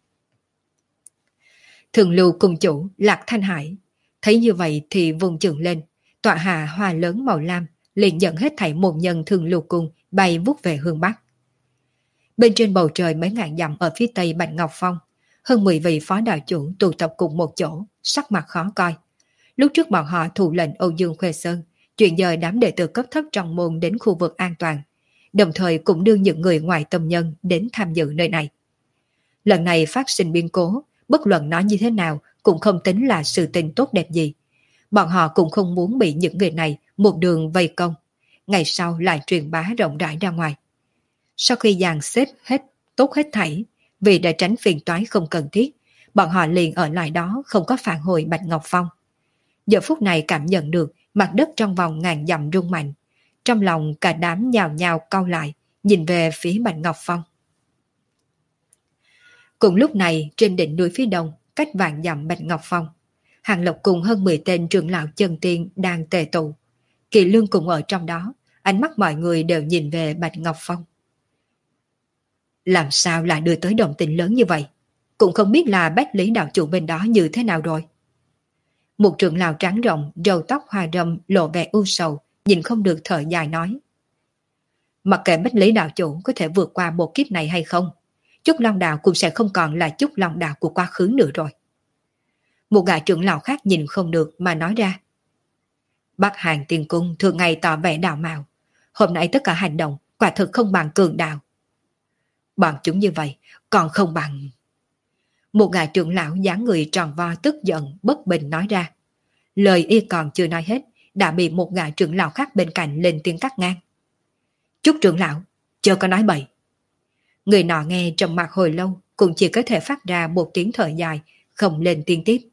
Thường Lưu cung chủ Lạc Thanh Hải thấy như vậy thì vùng chưởng lên, tọa hạ hoa lớn màu lam, liền dẫn hết thảy môn nhân Thường Lưu cung bay vút về hướng bắc. Bên trên bầu trời mấy ngàn dặm ở phía tây Bạch Ngọc Phong, hơn 10 vị phó đạo chủ tụ tập cùng một chỗ, sắc mặt khó coi. Lúc trước bọn họ thụ lệnh Âu Dương Khuê Sơn chuyển dời đám đệ tử cấp thấp trong môn đến khu vực an toàn, đồng thời cũng đưa những người ngoài tâm nhân đến tham dự nơi này. Lần này phát sinh biến cố, bất luận nói như thế nào cũng không tính là sự tình tốt đẹp gì. Bọn họ cũng không muốn bị những người này một đường vây công, ngày sau lại truyền bá rộng rãi ra ngoài. Sau khi dàn xếp hết tốt hết thảy, vì để tránh phiền toái không cần thiết, bọn họ liền ở lại đó không có phản hồi Bạch Ngọc Phong. Giờ phút này cảm nhận được mặt đất trong vòng ngàn dặm rung mạnh, trong lòng cả đám nhào nhào cau lại, nhìn về phía Bạch Ngọc Phong. Cùng lúc này trên đỉnh núi phía đông, cách vạn dặm Bạch Ngọc Phong, Hàng Lộc cùng hơn 10 tên trưởng lão chân tiên đang tề tụ. Kỳ Lương cùng ở trong đó, ánh mắt mọi người đều nhìn về Bạch Ngọc Phong. Làm sao lại đưa tới động tĩnh lớn như vậy? Cũng không biết là Bách Lý đạo chủ bên đó như thế nào rồi. Một trưởng lão trắng rộng, râu tóc hoa râm lộ vẻ u sầu, nhìn không được thở dài nói. Mặc kệ Bách Lý đạo chủ có thể vượt qua một kiếp này hay không, Chúc Long Đạo cũng sẽ không còn là Chúc Long Đạo của quá khứ nữa rồi. Một gã trưởng lão khác nhìn không được mà nói ra. Bắc Hàn Tiên Cung thường ngày tỏ vẻ đạo mạo, hôm nay tất cả hành động quả thực không bằng cường đạo. Bọn chúng như vậy còn không bằng. Một gã trưởng lão dáng người tròn vo tức giận bất bình nói ra. Lời y còn chưa nói hết, đã bị một gã trưởng lão khác bên cạnh lên tiếng cắt ngang. Chúc trưởng lão, chưa có nói bậy. Người nọ nghe trầm mặc hồi lâu, cũng chỉ có thể phát ra một tiếng thở dài, không lên tiếng tiếp.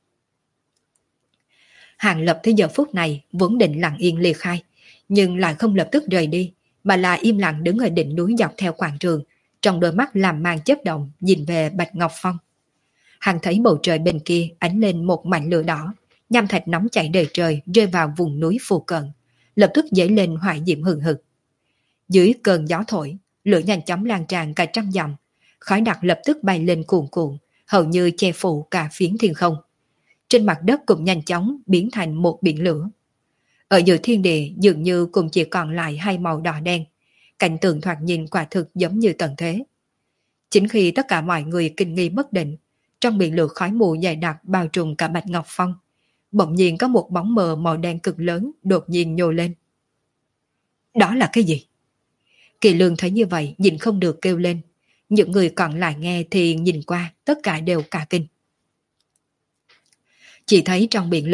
Hàng Lập tới giờ phút này vốn định lặng yên ly khai, nhưng lại không lập tức rời đi, mà là im lặng đứng ở đỉnh núi dọc theo quảng trường, trong đôi mắt làm mang chớp động nhìn về Bạch Ngọc Phong. Hắn thấy bầu trời bên kia ánh lên một mảnh lửa đỏ, nham thạch nóng chảy đầy trời rơi vào vùng núi phù cận, lập tức dấy lên hỏa diệm hừng hực. Dưới cơn gió thổi, lửa nhanh chóng lan tràn cả trăm dặm, khói đặc lập tức bay lên cuồn cuộn, hầu như che phủ cả phiến thiên không. Trên mặt đất cũng nhanh chóng biến thành một biển lửa. Ở giữa thiên địa dường như cũng chỉ còn lại hai màu đỏ đen, cảnh tượng thoạt nhìn quả thực giống như tận thế. Chính khi tất cả mọi người kinh nghi bất định, trong biển lửa khói mù dày đặc bao trùm cả Bạch Ngọc Phong, bỗng nhiên có một bóng mờ màu đen cực lớn đột nhiên nhô lên. Đó là cái gì? Kỳ Lương thấy như vậy nhìn không được kêu lên. Những người còn lại nghe thì nhìn qua tất cả đều cả kinh. Chỉ thấy trong biển lửa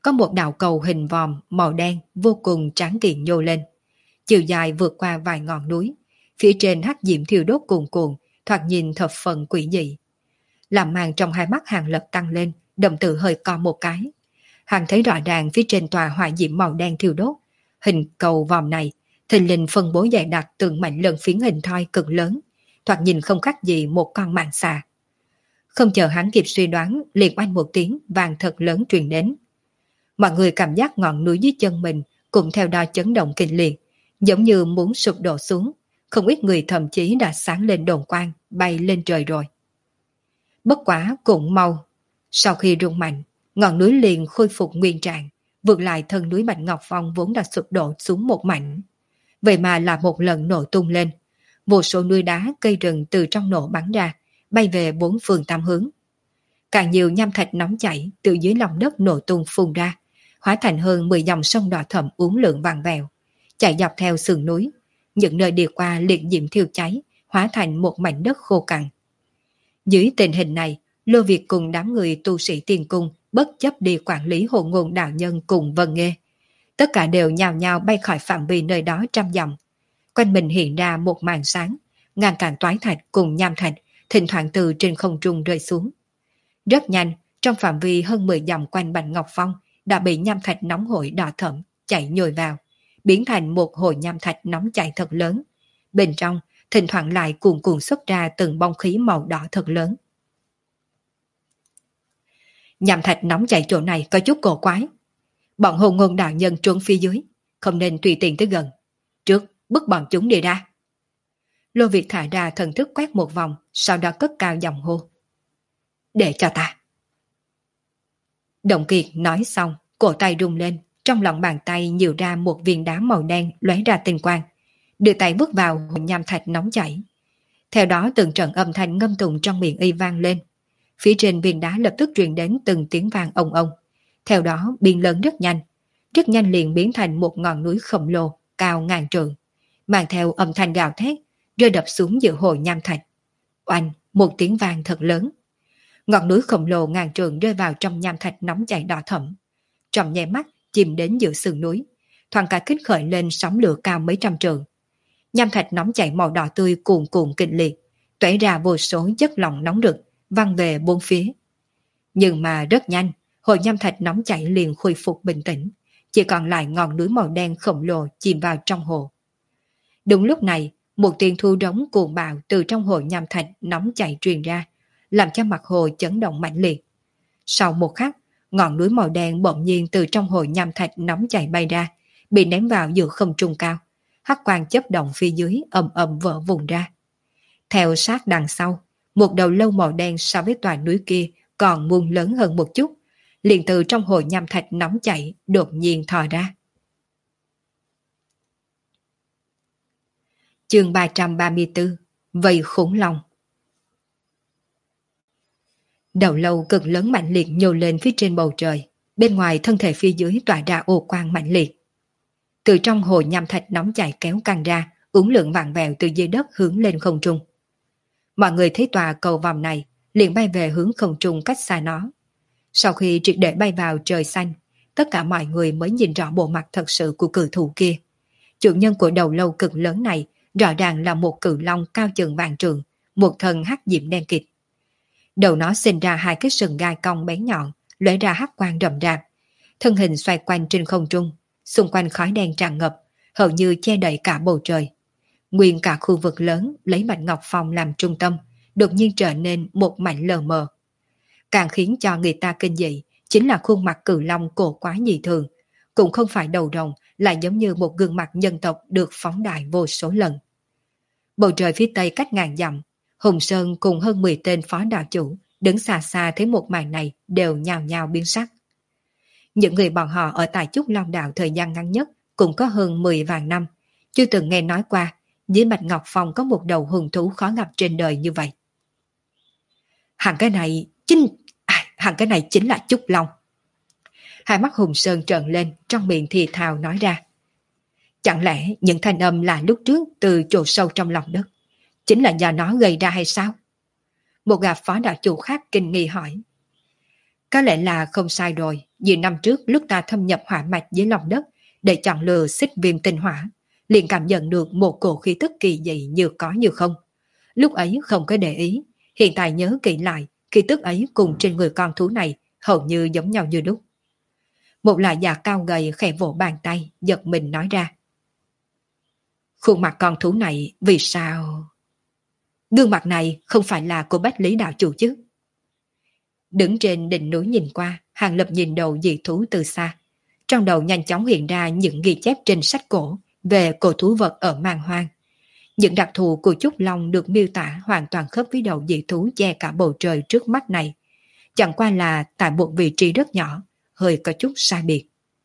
có một đạo cầu hình vòm màu đen vô cùng tráng kiện nhô lên. Chiều dài vượt qua vài ngọn núi, phía trên hắc diệm thiêu đốt cuồn cuộn, thoạt nhìn thập phần quỷ dị. Làm màn trong hai mắt Hàng Lập tăng lên, đồng tử hơi co một cái. Hàng thấy rõ ràng phía trên tòa hỏa diệm màu đen thiêu đốt, hình cầu vòm này, thình lình phân bố dày đặc từng mảnh lân phiến hình thoi cực lớn, thoạt nhìn không khác gì một con mãng xà. Không chờ hắn kịp suy đoán, liền oanh một tiếng vang thật lớn truyền đến. Mọi người cảm giác ngọn núi dưới chân mình cũng theo đó chấn động kinh liệt, giống như muốn sụp đổ xuống. Không ít người thậm chí đã sáng lên đồn quang, bay lên trời rồi. Bất quá cũng mau. Sau khi rung mạnh, ngọn núi liền khôi phục nguyên trạng, vượt lại thân núi Bạch Ngọc Phong vốn đã sụp đổ xuống một mảnh. Vậy mà là một lần nổ tung lên. Vô số núi đá, cây rừng từ trong nổ bắn ra, bay về bốn phương tám hướng. Càng nhiều nham thạch nóng chảy từ dưới lòng đất nổ tung phun ra, hóa thành hơn 10 dòng sông đỏ thẫm uốn lượn vàng vèo, chạy dọc theo sườn núi. Những nơi đi qua liệt diễm thiêu cháy, hóa thành một mảnh đất khô cằn. Dưới tình hình này, Lô Việt cùng đám người tu sĩ tiên cung bất chấp đi quản lý Hồ Ngôn đạo nhân cùng Vân Nghê. Tất cả đều nhào nhào bay khỏi phạm vi nơi đó trăm dặm. Quanh mình hiện ra một màn sáng, ngàn càn toái thạch cùng nham thạch, thỉnh thoảng từ trên không trung rơi xuống. Rất nhanh, trong phạm vi hơn 10 dặm quanh Bạch Ngọc Phong đã bị nham thạch nóng hổi đỏ thẫm chạy nhồi vào, biến thành một hồ nham thạch nóng chảy thật lớn. Bên trong, thỉnh thoảng lại cuồn cuộn xuất ra từng bông khí màu đỏ thật lớn. Nham thạch nóng chảy chỗ này có chút cổ quái. Bọn Hồ Ngôn đạo nhân trốn phía dưới, không nên tùy tiện tới gần. Trước, bức bọn chúng đi ra. Lô Việt thả ra thần thức quét một vòng, sau đó cất cao giọng hô. Để cho ta. Động Kiệt nói xong, cổ tay rung lên, trong lòng bàn tay nhiều ra một viên đá màu đen lóe ra tinh quang, đưa tay bước vào hồ nham thạch nóng chảy. Theo đó từng trận âm thanh ngâm tụng trong miệng y vang lên. Phía trên viên đá lập tức truyền đến từng tiếng vang ông ông. Theo đó biến lớn rất nhanh liền biến thành một ngọn núi khổng lồ cao ngàn trượng, mang theo âm thanh gào thét, rơi đập xuống giữa hồ nham thạch. Oanh, một tiếng vang thật lớn. Ngọn núi khổng lồ ngàn trượng rơi vào trong nham thạch nóng chảy đỏ thẫm. Trong nháy mắt chìm đến giữa sườn núi, thoáng cả kích khởi lên sóng lửa cao mấy trăm trượng. Nham thạch nóng chảy màu đỏ tươi cuồn cuộn kịch liệt, toé ra vô số chất lỏng nóng rực, văng về bốn phía. Nhưng mà rất nhanh, hồ nham thạch nóng chảy liền khôi phục bình tĩnh, chỉ còn lại ngọn núi màu đen khổng lồ chìm vào trong hồ. Đúng lúc này, một tiếng thu rống cuồng bạo từ trong hồ nham thạch nóng chảy truyền ra, làm cho mặt hồ chấn động mãnh liệt. Sau một khắc, ngọn núi màu đen bỗng nhiên từ trong hồ nham thạch nóng chảy bay ra, bị ném vào giữa không trung cao. Hắc quang chớp động phía dưới ầm ầm vỡ vụn ra. Theo sát đằng sau, một đầu lâu màu đen so với tòa núi kia còn muôn lớn hơn một chút, liền từ trong hồ nham thạch nóng chảy đột nhiên thò ra. Chương 334: Vây khủng long. Đầu lâu cực lớn mạnh liệt nhô lên phía trên bầu trời, bên ngoài thân thể phía dưới tỏa ra ô quang mạnh liệt. Từ trong hồ nham thạch nóng chảy kéo căng ra, uốn lượn vặn vẹo từ dưới đất hướng lên không trung. Mọi người thấy tòa cầu vòm này liền bay về hướng không trung cách xa nó. Sau khi triệt để bay vào trời xanh, tất cả mọi người mới nhìn rõ bộ mặt thật sự của cự thú kia. Chủ nhân của đầu lâu cực lớn này rõ ràng là một cự long cao chừng vạn trượng, một thân hắc diệm đen kịt. Đầu nó sinh ra hai cái sừng gai cong bén nhọn, lóe ra hắc quang rậm rạp. Thân hình xoay quanh trên không trung, xung quanh khói đen tràn ngập, hầu như che đậy cả bầu trời. Nguyên cả khu vực lớn lấy Bạch Ngọc Phong làm trung tâm, đột nhiên trở nên một mảnh lờ mờ. Càng khiến cho người ta kinh dị chính là khuôn mặt cự long cổ quái dị thường, cũng không phải đầu rồng, lại giống như một gương mặt nhân tộc được phóng đại vô số lần. Bầu trời phía tây cách ngàn dặm, Hùng Sơn cùng hơn 10 tên phó đạo chủ đứng xa xa thấy một màn này đều nhào nhào biến sắc. Những người bọn họ ở tại Trúc Long Đạo thời gian ngắn nhất cũng có hơn 10 vạn năm, chưa từng nghe nói qua dưới Bạch Ngọc Phong có một đầu hùng thú khó gặp trên đời như vậy. Hẳn cái này chính là Trúc Long. Hai mắt Hùng Sơn trợn lên, trong miệng thì thào nói ra. Chẳng lẽ những thanh âm là lúc trước từ chỗ sâu trong lòng đất chính là do nó gây ra hay sao? Một gã phó đạo chủ khác kinh nghi hỏi. Có lẽ là không sai rồi, vì năm trước lúc ta thâm nhập hỏa mạch dưới lòng đất để chọn lựa xích viêm tinh hỏa, liền cảm nhận được một cổ khí tức kỳ dị như có như không. Lúc ấy không có để ý, hiện tại nhớ kỹ lại, khí tức ấy cùng trên người con thú này hầu như giống nhau như lúc. Một lão già cao gầy khẽ vỗ bàn tay, giật mình nói ra. Khuôn mặt con thú này vì sao... Gương mặt này không phải là của Bách Lý đạo chủ chứ? Đứng trên đỉnh núi nhìn qua, Hàng Lập nhìn đầu dị thú từ xa. Trong đầu nhanh chóng hiện ra những ghi chép trên sách cổ về cổ thú vật ở Man Hoang. Những đặc thù của Trúc Long được miêu tả hoàn toàn khớp với đầu dị thú che cả bầu trời trước mắt này. Chẳng qua là tại một vị trí rất nhỏ, hơi có chút sai biệt.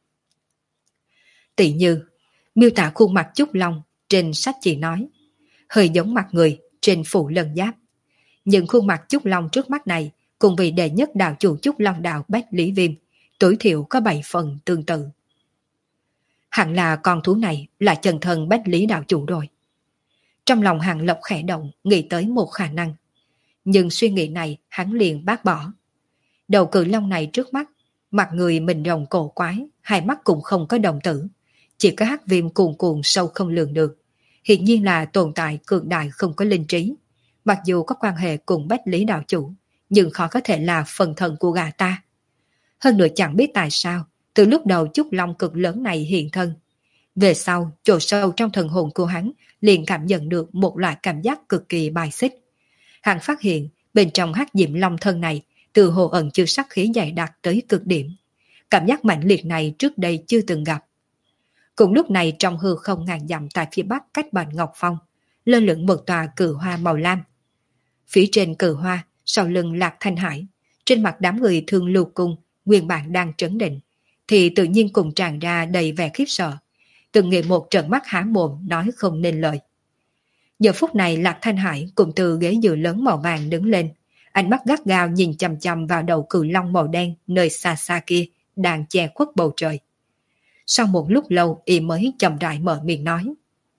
Tỷ như, miêu tả khuôn mặt Trúc Long trên sách chỉ nói, hơi giống mặt người trên phủ lân giáp. Nhưng khuôn mặt Trúc Long trước mắt này cùng vị đệ nhất đạo chủ Trúc Long đạo Bách Lý Viêm, tối thiểu có 7 phần tương tự. Hẳn là con thú này là chân thần Bách Lý đạo chủ rồi. Trong lòng Hàng Lập khẽ động, nghĩ tới một khả năng. Nhưng suy nghĩ này hắn liền bác bỏ. Đầu cự long này trước mắt, mặt người mình rồng cổ quái, hai mắt cũng không có đồng tử. Chỉ có hắc viêm cuồn cuộn sâu không lường được. Hiện nhiên là tồn tại cường đại không có linh trí. Mặc dù có quan hệ cùng Bách Lý đạo chủ, nhưng khó có thể là phần thần của gã ta. Hơn nữa chẳng biết tại sao, từ lúc đầu Trúc Long cực lớn này hiện thân. Về sau, chỗ sâu trong thần hồn của hắn liền cảm nhận được một loại cảm giác cực kỳ bài xích. Hắn phát hiện bên trong hắc diệm long thân này từ hồ ẩn chứa sắc khí dày đặc tới cực điểm. Cảm giác mạnh liệt này trước đây chưa từng gặp. Cùng lúc này trong hư không ngàn dặm tại phía bắc cách Bạch Ngọc Phong, lơ lửng một tòa cự hoa màu lam. Phía trên cự hoa, sau lưng Lạc Thanh Hải, trên mặt đám người Thương Lưu Cung, nguyên bản đang trấn định, thì tự nhiên cùng tràn ra đầy vẻ khiếp sợ. Từng người một trợn mắt há mồm nói không nên lời. Giờ phút này Lạc Thanh Hải cùng từ ghế dựa lớn màu vàng đứng lên, ánh mắt gắt gao nhìn chằm chằm vào đầu cự long màu đen nơi xa xa kia đang che khuất bầu trời. Sau một lúc lâu y mới chậm rãi mở miệng nói.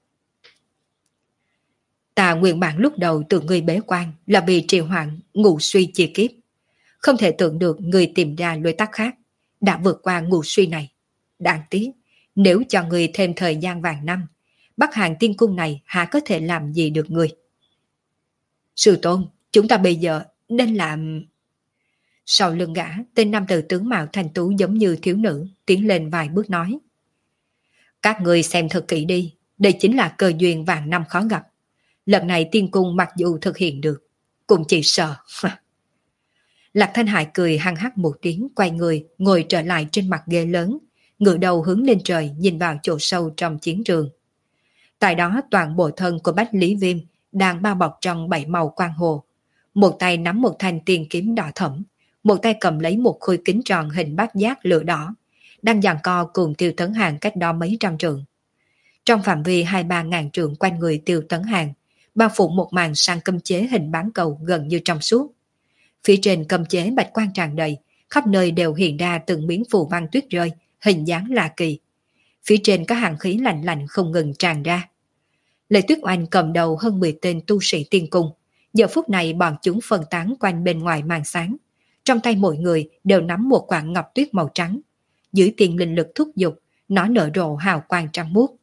Ta nguyên bản lúc đầu tự người bế quan là vì trì hoãn ngũ suy chia kiếp. Không thể tưởng được người tìm ra lối tắt khác, đã vượt qua ngũ suy này. Đáng tiếc, nếu cho người thêm thời gian vàng năm, Bắc Hàng tiên cung này há có thể làm gì được người. Sư tôn, chúng ta bây giờ nên làm... Sau lưng gã, tên nam tử tướng mạo thành tú giống như thiếu nữ, tiến lên vài bước nói. Các người xem thật kỹ đi, đây chính là cơ duyên vàng năm khó gặp. Lần này tiên cung mặc dù thực hiện được, cũng chỉ sợ. Lạc Thanh Hải cười hăng hắc một tiếng, quay người, ngồi trở lại trên mặt ghế lớn, ngửa đầu hướng lên trời nhìn vào chỗ sâu trong chiến trường. Tại đó toàn bộ thân của Bách Lý Viêm đang bao bọc trong 7 màu quang hồ. Một tay nắm một thanh tiên kiếm đỏ thẫm, một tay cầm lấy một khối kính tròn hình bát giác lửa đỏ, đang giằng co cùng Tiêu Tấn Hàng cách đó mấy trăm trượng. Trong phạm vi 2-3 ngàn trượng quanh người Tiêu Tấn Hàng, bao phủ một màn sang cấm chế hình bán cầu gần như trong suốt. Phía trên cấm chế bạch quang tràn đầy, khắp nơi đều hiện ra từng miếng phù văn tuyết rơi, hình dáng lạ kỳ. Phía trên có hàng khí lạnh lạnh không ngừng tràn ra. Lệ Tuyết Oanh cầm đầu hơn 10 tên tu sĩ tiên cung. Giờ phút này bọn chúng phân tán quanh bên ngoài màn sáng. Trong tay mỗi người đều nắm một quả ngọc tuyết màu trắng. Dưới tiền linh lực thúc giục, nó nở rộ hào quang trắng muốt.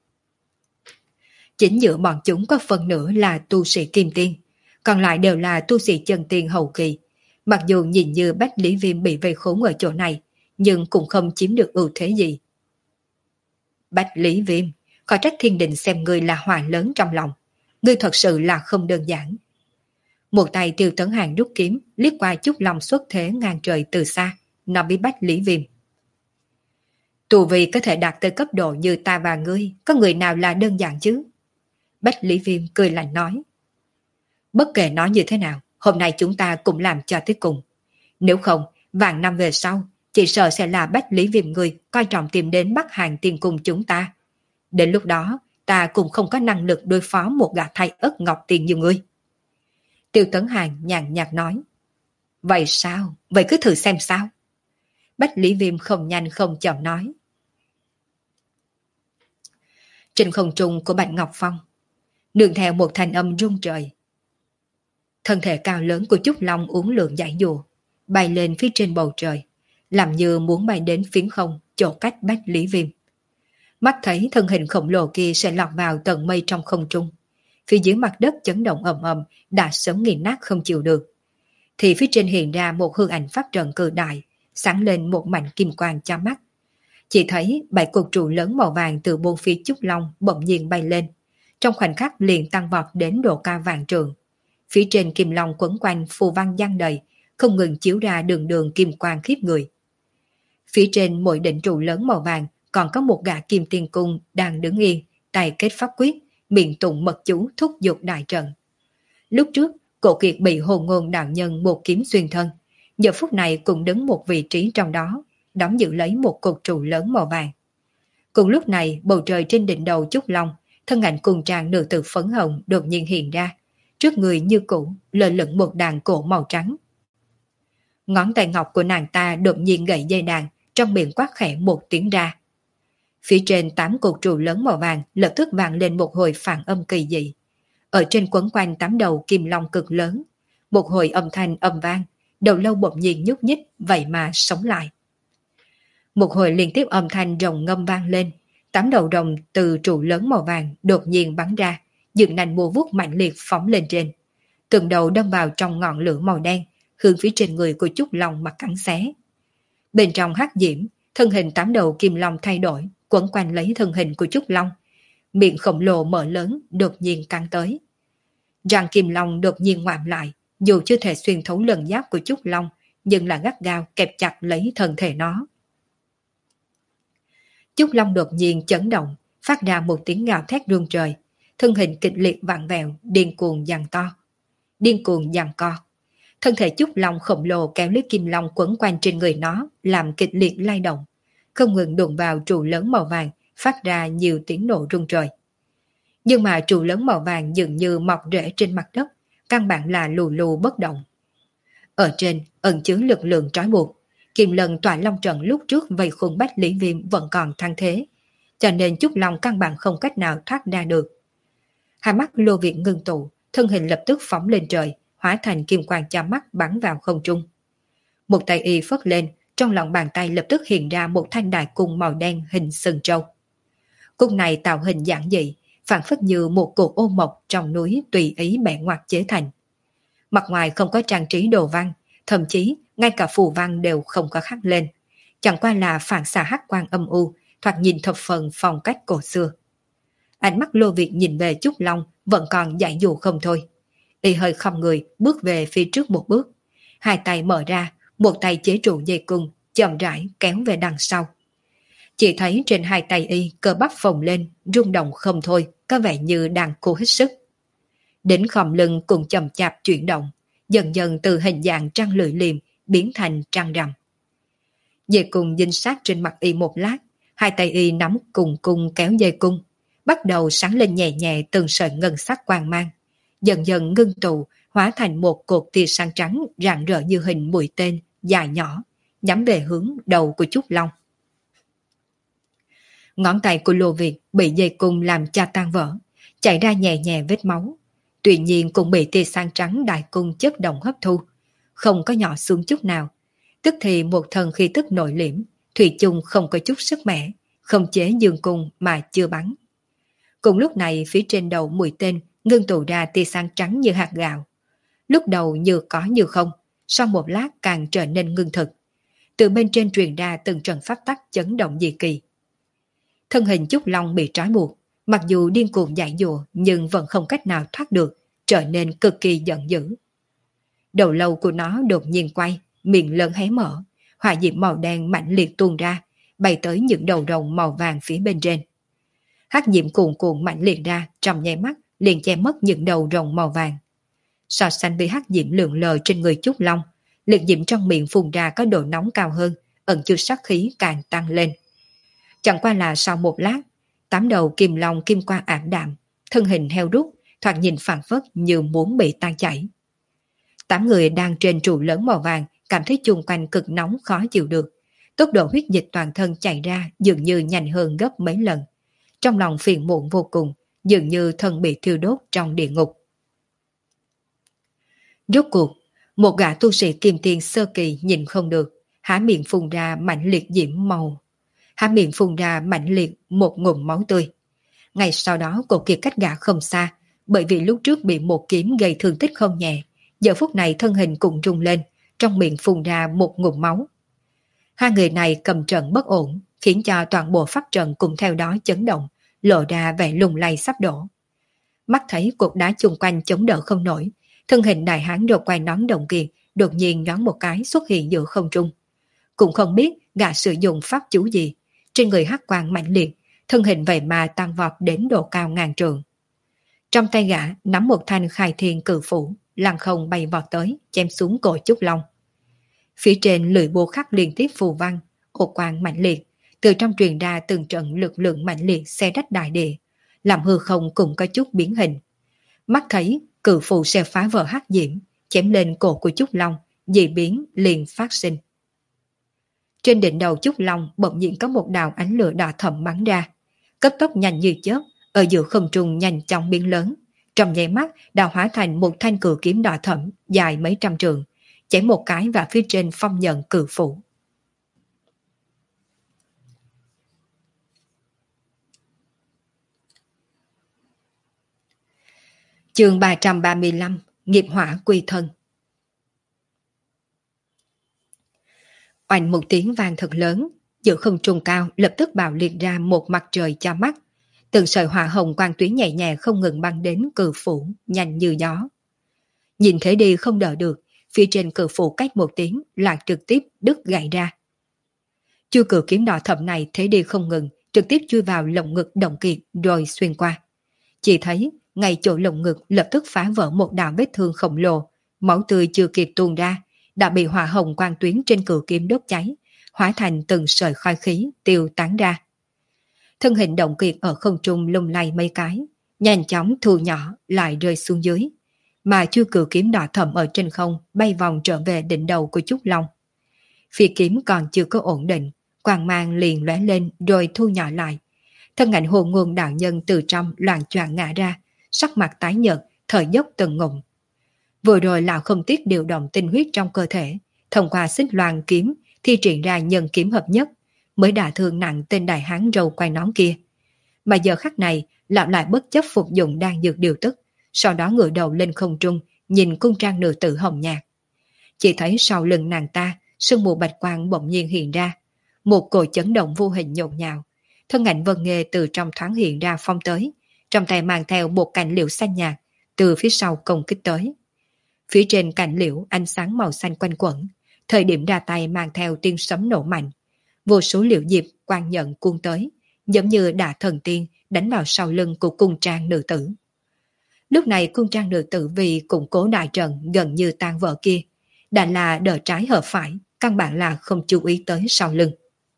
Chính giữa bọn chúng có phần nửa là tu sĩ kim tiên, còn lại đều là tu sĩ chân tiên hậu kỳ. Mặc dù nhìn như Bách Lý Viêm bị vây khốn ở chỗ này, nhưng cũng không chiếm được ưu thế gì. Bách Lý Viêm, khỏi trách thiên đình xem ngươi là hỏa lớn trong lòng. Ngươi thật sự là không đơn giản. Một tay Tiêu Tấn Hàng rút kiếm, liếc qua chút lòng xuất thế ngang trời từ xa, nói với Bách Lý Viêm. Tu vi có thể đạt tới cấp độ như ta và ngươi, có người nào là đơn giản chứ? Bách Lý Viêm cười lạnh nói. Bất kể nói như thế nào, hôm nay chúng ta cũng làm cho tới cùng. Nếu không, vạn năm về sau, chỉ sợ sẽ là Bách Lý Viêm người coi trọng tìm đến Bắc Hàng tiên cung chúng ta. Đến lúc đó, ta cũng không có năng lực đối phó một gã thay ất ngọc tiền như ngươi. Tiêu Tấn Hàng nhàn nhạt nói. Vậy sao? Vậy cứ thử xem sao? Bách Lý Viêm không nhanh không chậm nói. Trên không trung của Bạch Ngọc Phong, nương theo một thanh âm rung trời. Thân thể cao lớn của Trúc Long uốn lượn giải dùa, bay lên phía trên bầu trời, làm như muốn bay đến phiến không chỗ cách Bách Lý Viêm. Mắt thấy thân hình khổng lồ kia sẽ lọt vào tầng mây trong không trung. Phía dưới mặt đất chấn động ầm ầm đã sớm nghiền nát không chịu được. Thì phía trên hiện ra một hư ảnh pháp trận cự đại, sáng lên một mảnh kim quang chói mắt. Chỉ thấy 7 cột trụ lớn màu vàng từ bốn phía Trúc Long bỗng nhiên bay lên, trong khoảnh khắc liền tăng vọt đến độ cao vạn trượng. Phía trên kim long quấn quanh phù văn giăng đầy, không ngừng chiếu ra đường đường kim quang khiếp người. Phía trên mỗi đỉnh trụ lớn màu vàng còn có một gã kim tiên cung đang đứng yên, tay kết pháp quyết, miệng tụng mật chú thúc giục đại trận. Lúc trước, Cổ Kiệt bị Hồ Ngôn đạo nhân một kiếm xuyên thân, giờ phút này cũng đứng một vị trí trong đó, đóng giữ lấy một cột trụ lớn màu vàng. Cùng lúc này, bầu trời trên đỉnh đầu Trúc Long, thân ảnh cùng trang nữ tử phấn hồng đột nhiên hiện ra, trước người như cũ lơ lửng một đàn cổ màu trắng. Ngón tay ngọc của nàng ta đột nhiên gậy dây đàn, trong miệng quát khẽ một tiếng ra. Phía trên 8 cột trụ lớn màu vàng lập tức vang lên một hồi phản âm kỳ dị. Ở trên quấn quanh 8 đầu kim long cực lớn, một hồi âm thanh âm vang, đầu lâu bỗng nhiên nhúc nhích, vậy mà sống lại. Một hồi liên tiếp âm thanh rồng ngâm vang lên, 8 đầu rồng từ trụ lớn màu vàng đột nhiên bắn ra, dựng nành mùa vuốt mạnh liệt phóng lên trên. Từng đầu đâm vào trong ngọn lửa màu đen, hướng phía trên người của Trúc Long mà cắn xé. Bên trong hắc diễm, thân hình 8 đầu kim long thay đổi, quấn quanh lấy thân hình của Trúc Long. Miệng khổng lồ mở lớn, đột nhiên cắn tới. Răng kim long đột nhiên ngoạm lại, dù chưa thể xuyên thấu lân giáp của Trúc Long, nhưng là gắt gao kẹp chặt lấy thân thể nó. Trúc Long đột nhiên chấn động, phát ra một tiếng gào thét rung trời, thân hình kịch liệt vặn vẹo, điên cuồng giằng to. Điên cuồng giằng co. Thân thể Trúc Long khổng lồ kéo lưới kim long quấn quanh trên người nó, làm kịch liệt lay động, không ngừng đụng vào trụ lớn màu vàng, phát ra nhiều tiếng nổ rung trời. Nhưng mà trụ lớn màu vàng dường như mọc rễ trên mặt đất, căn bản là lù lù bất động. Ở trên ẩn chứa lực lượng trói buộc, Kim Lân tỏa long trận lúc trước vây khung Bách Lý Viêm vẫn còn thăng thế, cho nên Trúc Long căn bản không cách nào thoát ra được. Hai mắt Lô Việt ngưng tụ, thân hình lập tức phóng lên trời, hóa thành kim quang chói mắt bắn vào không trung. Một tay y phất lên, trong lòng bàn tay lập tức hiện ra một thanh đại cung màu đen hình sừng trâu. Cung này tạo hình giản dị, phản phất như một cột ô mộc trong núi tùy ý bẻ ngoặt chế thành. Mặt ngoài không có trang trí đồ văn, thậm chí ngay cả phù văn đều không có khắc lên, chẳng qua là phản xạ hắc quang âm u, thoạt nhìn thập phần phong cách cổ xưa. Ánh mắt Lô Việt nhìn về Trúc Long vẫn còn dại dụ không thôi. Y hơi khom người bước về phía trước một bước, hai tay mở ra, một tay chế trụ dây cung, chậm rãi kéo về đằng sau. Chỉ thấy trên hai tay y cơ bắp phồng lên, rung động không thôi, có vẻ như đang cố hết sức. Đến khom lưng cũng chậm chạp chuyển động, dần dần từ hình dạng trăng lưỡi liềm biến thành trăng rằm. Dây cung dính sát trên mặt y một lát, hai tay y nắm cùng cung kéo dây cung, bắt đầu sáng lên nhẹ nhẹ từng sợi ngân sắc quang mang, dần dần ngưng tụ, hóa thành một cột tia sáng trắng rạng rỡ như hình mũi tên dài nhỏ, nhắm về hướng đầu của Trúc Long. Ngón tay của Lô Việt bị dây cung làm cho tan vỡ, chảy ra nhẹ nhẹ vết máu. Tuy nhiên cũng bị tia sáng trắng đại cung chất động hấp thu, không có nhỏ xuống chút nào. Tức thì một thần khí tức nội liễm, thủy chung không có chút sức mẻ, không chế dương cung mà chưa bắn. Cùng lúc này phía trên đầu mũi tên ngưng tụ ra tia sáng trắng như hạt gạo. Lúc đầu như có như không, sau một lát càng trở nên ngưng thực. Từ bên trên truyền ra từng trận pháp tắc chấn động dị kỳ. Thân hình Trúc Long bị trói buộc, mặc dù điên cuồng dãy dụa nhưng vẫn không cách nào thoát được, trở nên cực kỳ giận dữ. Đầu lâu của nó đột nhiên quay, miệng lớn hé mở, hỏa diễm màu đen mạnh liệt tuôn ra, bay tới những đầu rồng màu vàng phía bên trên. Hắc diễm cuồn cuộn mạnh liệt ra, trong nháy mắt liền che mất những đầu rồng màu vàng. So sánh với hắc diễm lượn lờ trên người Trúc Long, liệt diễm trong miệng phun ra có độ nóng cao hơn, ẩn chứa sát khí càng tăng lên. Chẳng qua là sau một lát, 8 đầu kim long kim quang ảm đạm, thân hình heo rút, thoạt nhìn phảng phất như muốn bị tan chảy. 8 người đang trên trụ lớn màu vàng cảm thấy chung quanh cực nóng khó chịu được, tốc độ huyết dịch toàn thân chạy ra dường như nhanh hơn gấp mấy lần. Trong lòng phiền muộn vô cùng, dường như thân bị thiêu đốt trong địa ngục. Rốt cuộc, Một gã tu sĩ kim tiền sơ kỳ nhìn không được, há miệng phun ra mãnh liệt diễm màu. Há miệng phun ra mãnh liệt một ngụm máu tươi. Ngay sau đó cô kia cách gã không xa, bởi vì lúc trước bị một kiếm gây thương tích không nhẹ. Giờ phút này thân hình cũng rung lên, trong miệng phun ra một ngụm máu. Hai người này cầm trận bất ổn, khiến cho toàn bộ pháp trận cũng theo đó chấn động, lộ ra vẻ lung lay sắp đổ. Mắt thấy cột đá chung quanh chống đỡ không nổi, thân hình đại hán đồ quay nón đồng kiệt đột nhiên nhoáng một cái xuất hiện giữa không trung. Cũng không biết gã sử dụng pháp chú gì, trên người hắc quang mạnh liệt, thân hình vậy mà tăng vọt đến độ cao ngàn trượng. Trong tay gã nắm một thanh khai thiên cự phủ, lăng không bay vọt tới, chém xuống cổ Trúc Long. Phía trên lưỡi búa khắc liên tiếp phù văn, ô quang mạnh liệt, từ trong truyền ra từng trận lực lượng mạnh liệt xé rách đại địa, làm hư không cũng có chút biến hình. Mắt thấy cự phù sẽ phá vỡ hắc diễm, chém lên cổ của Trúc Long, dị biến liền phát sinh. Trên đỉnh đầu Trúc Long bỗng nhiên có một đạo ánh lửa đỏ thẫm bắn ra, cấp tốc nhanh như chớp, ở giữa không trung nhanh chóng biến lớn. Trong nháy mắt đã hóa thành một thanh cự kiếm đỏ thẫm dài mấy trăm trượng, chém một cái vào phía trên phong nhận cự phủ. Chương 335, nghiệp hỏa quy thân. Oanh một tiếng vang thật lớn, giữa không trung cao lập tức bạo liệt ra một mặt trời cho mắt. Từng sợi hỏa hồng quang tuyến nhẹ nhàng không ngừng băng đến cự phủ, nhanh như gió. Nhìn thế đi không đỡ được, phía trên cự phủ cách một tiếng lại trực tiếp đứt gãy ra. Chu cự kiếm đỏ thẫm này thế đi không ngừng, trực tiếp chui vào lồng ngực Đồng Kiệt rồi xuyên qua. Chỉ thấy ngay chỗ lồng ngực lập tức phá vỡ một đạo vết thương khổng lồ, máu tươi chưa kịp tuôn ra, đã bị hỏa hồng quang tuyến trên cự kiếm đốt cháy, hóa thành từng sợi khói khí tiêu tán ra. Thân hình Động Kiệt ở không trung lung lay mấy cái, nhanh chóng thu nhỏ lại rơi xuống dưới, mà chu cự kiếm đỏ thẫm ở trên không bay vòng trở về đỉnh đầu của Trúc Long. Phi kiếm còn chưa có ổn định, quang mang liền lóe lên rồi thu nhỏ lại. Thân ảnh Hồ Ngôn đạo nhân từ trong loạn choạng ngã ra, sắc mặt tái nhợt, thở dốc từng ngụm. Vừa rồi lão không tiếc điều động tinh huyết trong cơ thể, thông qua xích loan kiếm thi triển ra nhân kiếm hợp nhất, mới đả thương nặng tên đại hán râu quai nón kia. Mà giờ khắc này, lão lại bất chấp phục dụng đan dược điều tức, sau đó ngửa đầu lên không trung, nhìn cung trang nữ tử hồng nhạt. Chỉ thấy sau lưng nàng ta, sương mù bạch quang bỗng nhiên hiện ra, một cỗ chấn động vô hình nhộn nhạo. Thân ảnh Vân Nghê từ trong thoáng hiện ra phong tới, trong tay mang theo một cành liễu xanh nhạt, từ phía sau công kích tới. Phía trên cành liễu ánh sáng màu xanh quanh quẩn, thời điểm ra tay mang theo tiếng sấm nổ mạnh. Vô số liễu diệp quang nhận cuốn tới, giống như đả thần tiên đánh vào sau lưng của cung trang nữ tử. Lúc này cung trang nữ tử vì củng cố đại trận gần như tan vỡ kia, đã là đỡ trái hợp phải, căn bản là không chú ý tới sau lưng.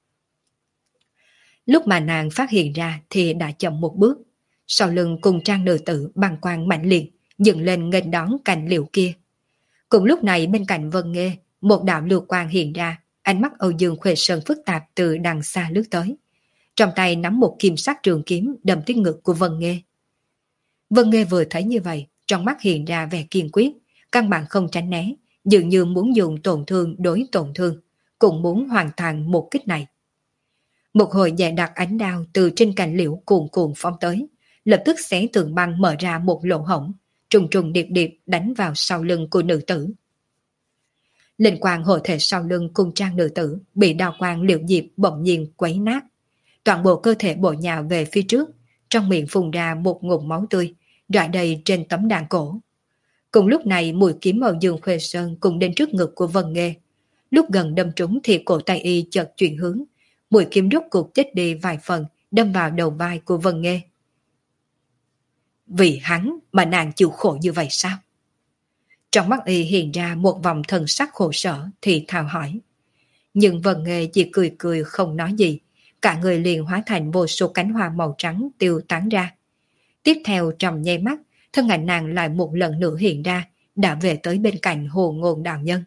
Lúc mà nàng phát hiện ra thì đã chậm một bước, sau lưng cung trang nữ tử băng quang mạnh liệt dựng lên nghênh đón cành liễu kia. Cùng lúc này bên cạnh Vân Nghê, một đạo lưu quang hiện ra, ánh mắt Âu Dương Khuê Sơn phức tạp từ đằng xa lướt tới. Trong tay nắm một kim sắc trường kiếm đâm tới ngực của Vân Nghê. Vân Nghê vừa thấy như vậy, trong mắt hiện ra vẻ kiên quyết, căn bản không tránh né, dường như muốn dùng tổn thương đối tổn thương, cũng muốn hoàn thành một kích này. Một hồi dè đặt ánh đao từ trên cành liễu cuồn cuộn phóng tới, lập tức xé tường băng mở ra một lỗ hổng, trùng trùng điệp điệp đánh vào sau lưng của nữ tử. Linh quang hộ thể sau lưng cung trang nữ tử bị đao quang liễu diệp bỗng nhiên quấy nát, toàn bộ cơ thể bổ nhào về phía trước, trong miệng phun ra một ngụm máu tươi, rải đầy trên tấm đàn cổ. Cùng lúc này mũi kiếm Âu Dương Khuê Sơn cùng đến trước ngực của Vân Nghê. Lúc gần đâm trúng thì cổ tay y chợt chuyển hướng, mũi kiếm rốt cuộc chết đi vài phần, đâm vào đầu vai của Vân Nghê. Vì hắn mà nàng chịu khổ như vậy sao? Trong mắt y hiện ra một vòng thần sắc khổ sở thì thào hỏi. Nhưng Vân Nghê chỉ cười cười không nói gì, cả người liền hóa thành vô số cánh hoa màu trắng tiêu tán ra. Tiếp theo trong nháy mắt, thân ảnh nàng lại một lần nữa hiện ra, đã về tới bên cạnh Hồ Ngôn đạo nhân.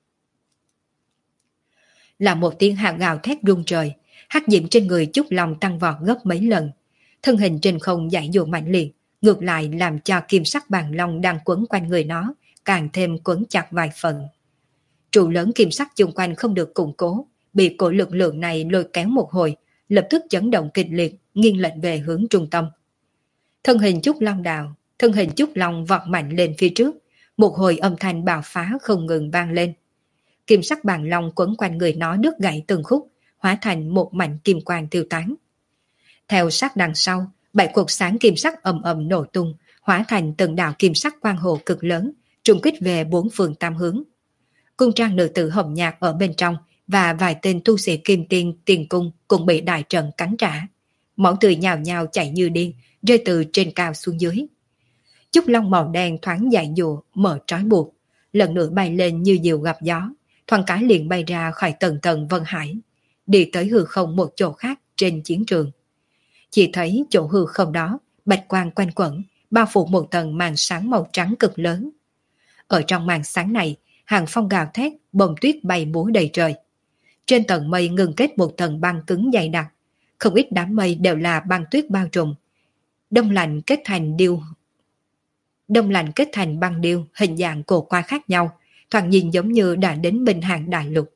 Là một tiếng hào gào thét rung trời, hắc diễm trên người Trúc Long tăng vọt gấp mấy lần, thân hình trên không dãy dụa mạnh liệt, ngược lại làm cho kim sắc bàn long đang quấn quanh người nó càng thêm quấn chặt vài phần. Trụ lớn kim sắc chung quanh không được củng cố, bị cổ lực lượng này lôi kéo một hồi, lập tức chấn động kịch liệt, nghiêng lệch về hướng trung tâm. Thân hình Trúc Long vọt mạnh lên phía trước, một hồi âm thanh bạo phá không ngừng vang lên. Kim sắc bàn long quấn quanh người nó đứt gãy từng khúc, hóa thành một mảnh kim quang tiêu tán. Theo sát đằng sau, 7 cột sáng kim sắc ầm ầm nổ tung, hóa thành từng đạo kim sắc quang hồ cực lớn, trùng kích về 4 phương tám hướng. Cung trang nữ tử hồng nhạt ở bên trong và vài tên tu sĩ kim tiên tiền cung cũng bị đại trận cắn trả. Máu tươi nhào nhào chảy như điên, rơi từ trên cao xuống dưới. Trúc long màu đen thoáng dại dụa, mở trói buộc, lần nữa bay lên như diều gặp gió, thoáng cái liền bay ra khỏi tầng tầng vân hải, đi tới hư không một chỗ khác trên chiến trường. Chỉ thấy chỗ hư không đó, bạch quang quanh quẩn, bao phủ một tầng màn sáng màu trắng cực lớn. Ở trong màn sáng này, hàng phong gào thét, bông tuyết bay múa đầy trời. Trên tầng mây ngừng kết một tầng băng cứng dày đặc, không ít đám mây đều là băng tuyết bao trùm. Đông lạnh kết thành băng điêu hình dạng cổ quái khác nhau, thoạt nhìn giống như đã đến Bình Hàng đại lục.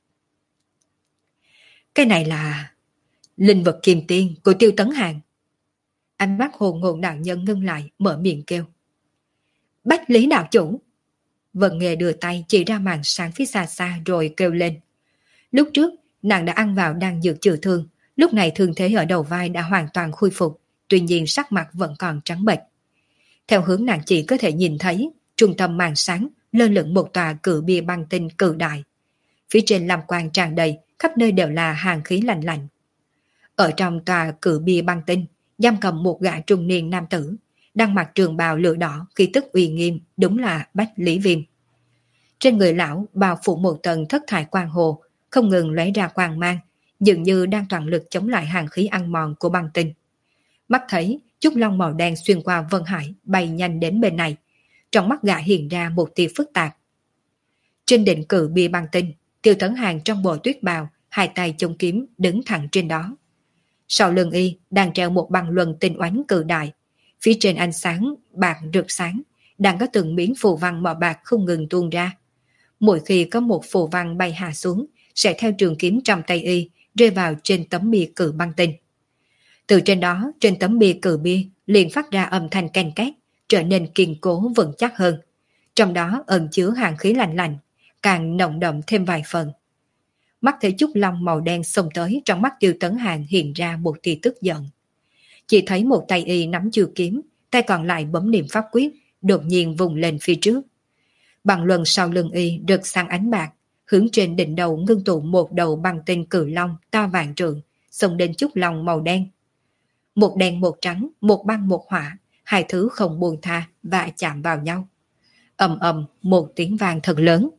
Cái này là linh vật kim tiên của Tiêu Tấn Hàng. Ánh mắt hồn ngôn đạo nhân ngưng lại, mở miệng kêu. Bách Lý đạo chủ. Vân Nghề đưa tay chỉ ra màn sáng phía xa xa rồi kêu lên. Lúc trước, nàng đã ăn vào đan dược chữa thương, lúc này thương thế ở đầu vai đã hoàn toàn khôi phục, tuy nhiên sắc mặt vẫn còn trắng bệch. Theo hướng nàng chỉ có thể nhìn thấy, trung tâm màn sáng lơ lửng một tòa cự bia băng tinh cự đại. Phía trên lam quang tràn đầy, khắp nơi đều là hàn khí lạnh lạnh. Ở trong tòa cự bia băng tinh, giam cầm một gã trung niên nam tử, đang mặc trường bào lửa đỏ, khí tức uy nghiêm, đúng là Bách Lý Viêm. Trên người lão bao phủ một tầng thất thải quang hồ, không ngừng lóe ra quang mang, dường như đang toàn lực chống lại hàn khí ăn mòn của băng tinh. Mắt thấy Trúc long màu đen xuyên qua vân hải, bay nhanh đến bên này, trong mắt gã hiện ra một tia phức tạp. Trên đỉnh cự bia băng tinh, Tiêu Tấn Hàng trong bộ tuyết bào, hai tay chống kiếm đứng thẳng trên đó. Sau lưng y đang treo một băng luân tinh oánh cự đại, phía trên ánh sáng bạc rực sáng, đang có từng miếng phù văn màu bạc không ngừng tuôn ra. Mỗi khi có một phù văn bay hạ xuống, sẽ theo trường kiếm trong tay y rơi vào trên tấm bia cự băng tinh. Từ trên đó, trên tấm bia cự bia liền phát ra âm thanh canh két, trở nên kiên cố vững chắc hơn. Trong đó ẩn chứa hàn khí lạnh lạnh, càng nồng đậm thêm vài phần. Mắt thấy Trúc long màu đen xông tới, trong mắt Tiêu Tấn Hàng hiện ra một tia tức giận. Chỉ thấy một tay y nắm chuôi kiếm, tay còn lại bấm niệm pháp quyết, đột nhiên vùng lên phía trước. Bằng luân sau lưng y rực sang ánh bạc, hướng trên đỉnh đầu ngưng tụ một đầu băng tinh cự long to vạn trượng, xông đến Trúc long màu đen. Một đen một trắng, một băng một hỏa, hai thứ không buông tha và chạm vào nhau. Ầm ầm một tiếng vang thật lớn.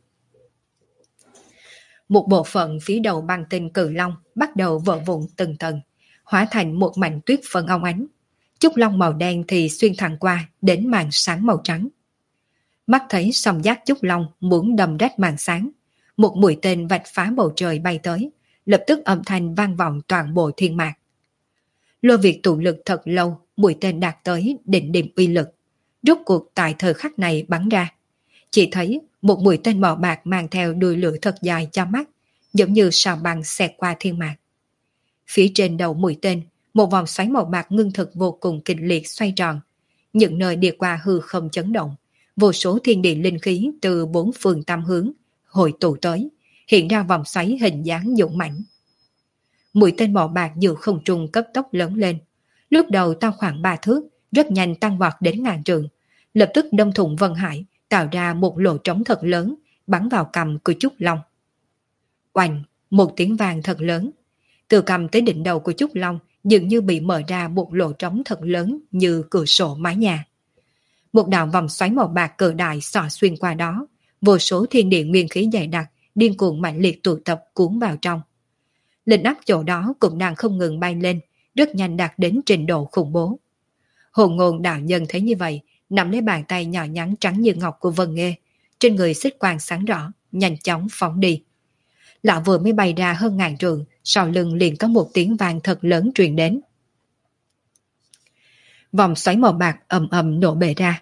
Một bộ phận phía đầu băng tinh cự long bắt đầu vỡ vụn từng tầng, hóa thành một mảnh tuyết phân óng ánh. Trúc long màu đen thì xuyên thẳng qua đến màn sáng màu trắng. Mắt thấy song giác Trúc long muốn đâm rách màn sáng, một mũi tên vạch phá bầu trời bay tới, lập tức âm thanh vang vọng toàn bộ thiên mạc. Lôi việc tụ lực thật lâu, mũi tên đạt tới đỉnh điểm uy lực, rốt cuộc tại thời khắc này bắn ra. Chỉ thấy một mũi tên màu bạc mang theo đuôi lửa thật dài cho mắt, giống như sao băng xẹt qua thiên mạc. Phía trên đầu mũi tên, một vòng xoáy màu bạc ngưng thực vô cùng kịch liệt xoay tròn. Những nơi đi qua hư không chấn động, vô số thiên địa linh khí từ bốn phương tam hướng hội tụ tới, hiện ra vòng xoáy hình dáng dũng mãnh. Mũi tên màu bạc giữa không trung cấp tốc lớn lên, lúc đầu to khoảng 3 thước, rất nhanh tăng vọt đến ngàn trượng, lập tức đâm thủng vân hải, tạo ra một lỗ trống thật lớn, bắn vào cằm của Trúc Long. Oanh, một tiếng vang thật lớn, từ cằm tới đỉnh đầu của Trúc Long dường như bị mở ra một lỗ trống thật lớn như cửa sổ mái nhà. Một đạo vòng xoáy màu bạc cự đại xỏ xuyên qua đó, vô số thiên địa nguyên khí dày đặc, điên cuồng mạnh liệt tụ tập cuốn vào trong. Linh áp chỗ đó cũng đang không ngừng bay lên, rất nhanh đạt đến trình độ khủng bố. Hồn ngôn đạo nhân thấy như vậy, nắm lấy bàn tay nhỏ nhắn trắng như ngọc của Vân Nghê, trên người xích quang sáng rõ, nhanh chóng phóng đi. Lão vừa mới bay ra hơn ngàn trượng, sau lưng liền có một tiếng vang thật lớn truyền đến. Vòng xoáy màu bạc ầm ầm nổ bể ra,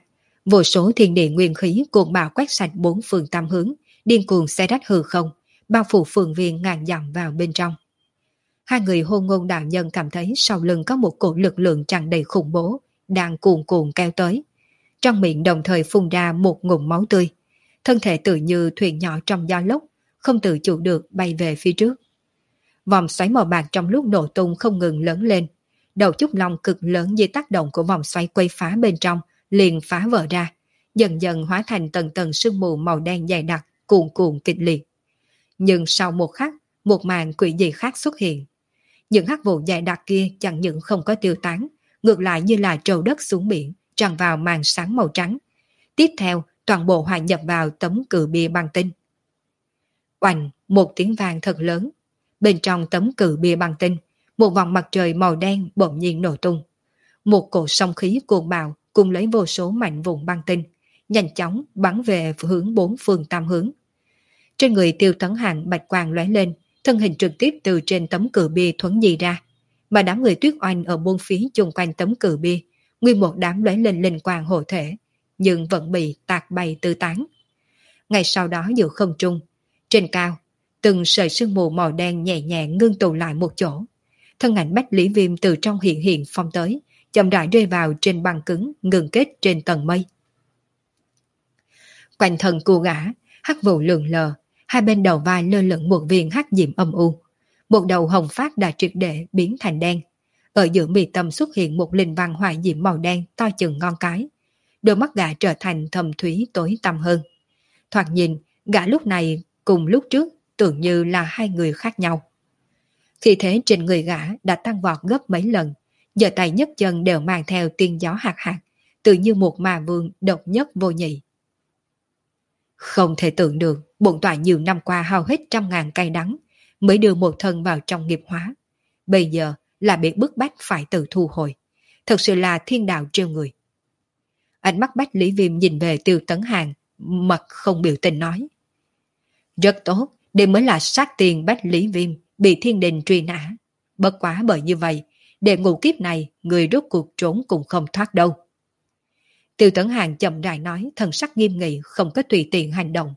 Vô số thiên địa nguyên khí cuồng bạo quét sạch bốn phương tám hướng, điên cuồng xé rách hư không, bao phủ phường viên ngàn dặm vào bên trong. Hai người hôn ngôn đạo nhân cảm thấy sau lưng có một cổ lực lượng tràn đầy khủng bố, đang cuồn cuộn kéo tới. Trong miệng đồng thời phun ra một ngụm máu tươi. Thân thể tự như thuyền nhỏ trong gió lốc, không tự chủ được bay về phía trước. Vòng xoáy màu bạc trong lúc nổ tung không ngừng lớn lên. Đầu chúc long cực lớn dưới tác động của vòng xoáy quay phá bên trong, liền phá vỡ ra, dần dần hóa thành tầng tầng sương mù màu đen dày đặc, cuồn cuộn kịch liệt. Nhưng sau một khắc, một màn quỷ dị khác xuất hiện. Những hắc vụ dày đặc kia chẳng những không có tiêu tán, ngược lại như là trâu đất xuống biển, tràn vào màn sáng màu trắng. Tiếp theo, toàn bộ hòa nhập vào tấm cự bia băng tinh. Oành, một tiếng vang thật lớn. Bên trong tấm cự bia băng tinh, một vòng mặt trời màu đen bỗng nhiên nổ tung. Một cỗ sóng khí cuồng bạo cùng lấy vô số mảnh vụn băng tinh, nhanh chóng bắn về hướng bốn phương tám hướng. Trên người Tiêu Tấn Hàng bạch quang lóe lên, thân hình trực tiếp từ trên tấm cự bia thuấn di ra, mà đám người Tuyết Oanh ở bốn phía chung quanh tấm cự bia, nguyên một đám lóe lên linh quang hộ thể, nhưng vẫn bị tạc bay tứ tán. Ngay sau đó giữa không trung, trên cao, từng sợi sương mù màu đen nhẹ nhẹ ngưng tụ lại một chỗ. Thân ảnh Bách Lý Viêm từ trong hiện hiện phong tới, chậm rãi rơi vào trên băng cứng ngừng kết trên tầng mây. Quanh thân cô gã, hắc vụ lượn lờ, hai bên đầu vai lơ lửng một viên hắc diệm âm u. Một đầu hồng phát đã triệt để biến thành đen. Ở giữa mi tâm xuất hiện một linh văn hỏa diệm màu đen to chừng ngón cái. Đôi mắt gã trở thành thâm thúy tối tăm hơn. Thoạt nhìn, gã lúc này cùng lúc trước tưởng như là hai người khác nhau. Khi thế trên người gã đã tăng vọt gấp mấy lần, giờ tay nhấc chân đều mang theo tiên gió hạt hạt, tự như một ma vương độc nhất vô nhị. Không thể tưởng được, bổn tọa nhiều năm qua hao hết trăm ngàn cay đắng, mới đưa một thân vào trong nghiệp hóa. Bây giờ là bị bức bách phải tự thu hồi. Thật sự là thiên đạo trêu người. Ánh mắt Bách Lý Viêm nhìn về Tiêu Tấn Hàng, mặt không biểu tình nói. Rất tốt, đây mới là sát tiền Bách Lý Viêm, bị thiên đình truy nã. Bất quá bởi như vậy, để ngũ kiếp này, người rốt cuộc trốn cũng không thoát đâu. Tiêu Tấn Hàng chậm rãi nói, thần sắc nghiêm nghị, không có tùy tiện hành động.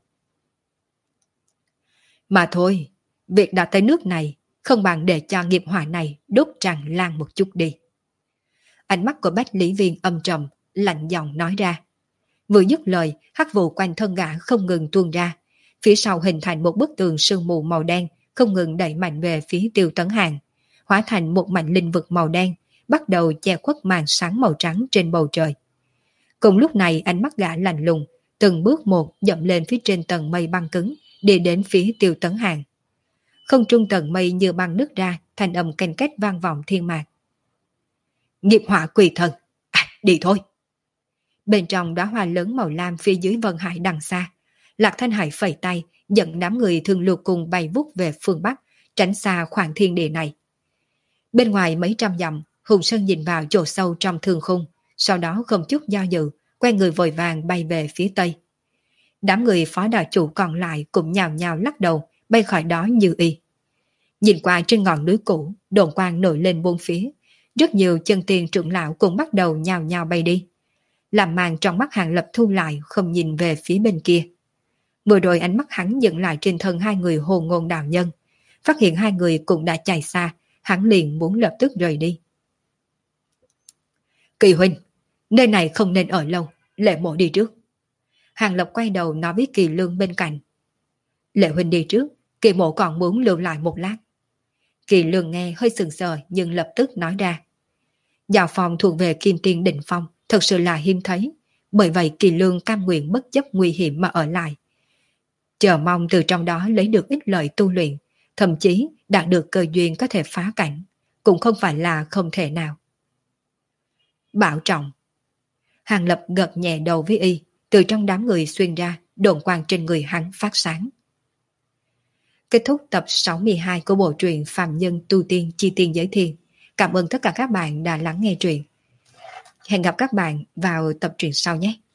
Mà thôi, việc đã tới nước này, không bằng để cho nghiệp hỏa này đốt tràn lan một chút đi. Ánh mắt của Bách Lý Viên âm trầm, lạnh giọng nói ra. Vừa dứt lời, hắc vụ quanh thân gã không ngừng tuôn ra, phía sau hình thành một bức tường sương mù màu đen, không ngừng đẩy mạnh về phía Tiêu Tấn Hàng, hóa thành một mảnh linh vực màu đen, bắt đầu che khuất màn sáng màu trắng trên bầu trời. Cùng lúc này ánh mắt gã lạnh lùng, từng bước một dậm lên phía trên tầng mây băng cứng, đi đến phía Tiêu Tấn Hàng. Không trung tầng mây như băng nứt ra, thành âm canh két vang vọng thiên mạc. Nghiệp hỏa quỷ thần, đi thôi. Bên trong đóa hoa lớn màu lam phía dưới Vân Hải đằng xa, Lạc Thanh Hải phẩy tay, dẫn đám người thường lược cùng bay vút về phương Bắc, tránh xa khoảng thiên địa này. Bên ngoài mấy trăm dặm, Hùng Sơn nhìn vào chỗ sâu trong thương khung, sau đó không chút do dự, quay người vội vàng bay về phía Tây. Đám người phó đạo chủ còn lại cũng nhào nhào lắc đầu, bay khỏi đó như y. Nhìn qua trên ngọn núi cũ, đồn quang nổi lên bốn phía, rất nhiều chân tiên trưởng lão cũng bắt đầu nhào nhào bay đi. Làm màn trong mắt Hàng Lập thu lại, không nhìn về phía bên kia. Vừa rồi ánh mắt hắn dừng lại trên thân hai người Hồ Ngôn đạo nhân, phát hiện hai người cũng đã chạy xa, hắn liền muốn lập tức rời đi. Kỳ huynh, nơi này không nên ở lâu, Lệ Mộ đi trước. Hàng Lập quay đầu nói với Kỳ Lương bên cạnh. Lệ huynh đi trước, Kỳ Mộ còn muốn lưu lại một lát. Kỳ Lương nghe hơi sừng sờ nhưng lập tức nói ra. Giao phòng thuộc về Kim Tiên Định Phong, thật sự là hiếm thấy, bởi vậy Kỳ Lương cam nguyện bất chấp nguy hiểm mà ở lại. Chờ mong từ trong đó lấy được ít lợi tu luyện, thậm chí đạt được cơ duyên có thể phá cảnh, cũng không phải là không thể nào. Bảo trọng. Hàng Lập gật nhẹ đầu với y, từ trong đám người xuyên ra, đồn quang trên người hắn phát sáng. Kết thúc tập 62 của bộ truyện Phàm Nhân Tu Tiên Chi Tiên Giới Thiên. Cảm ơn tất cả các bạn đã lắng nghe truyện. Hẹn gặp các bạn vào tập truyện sau nhé.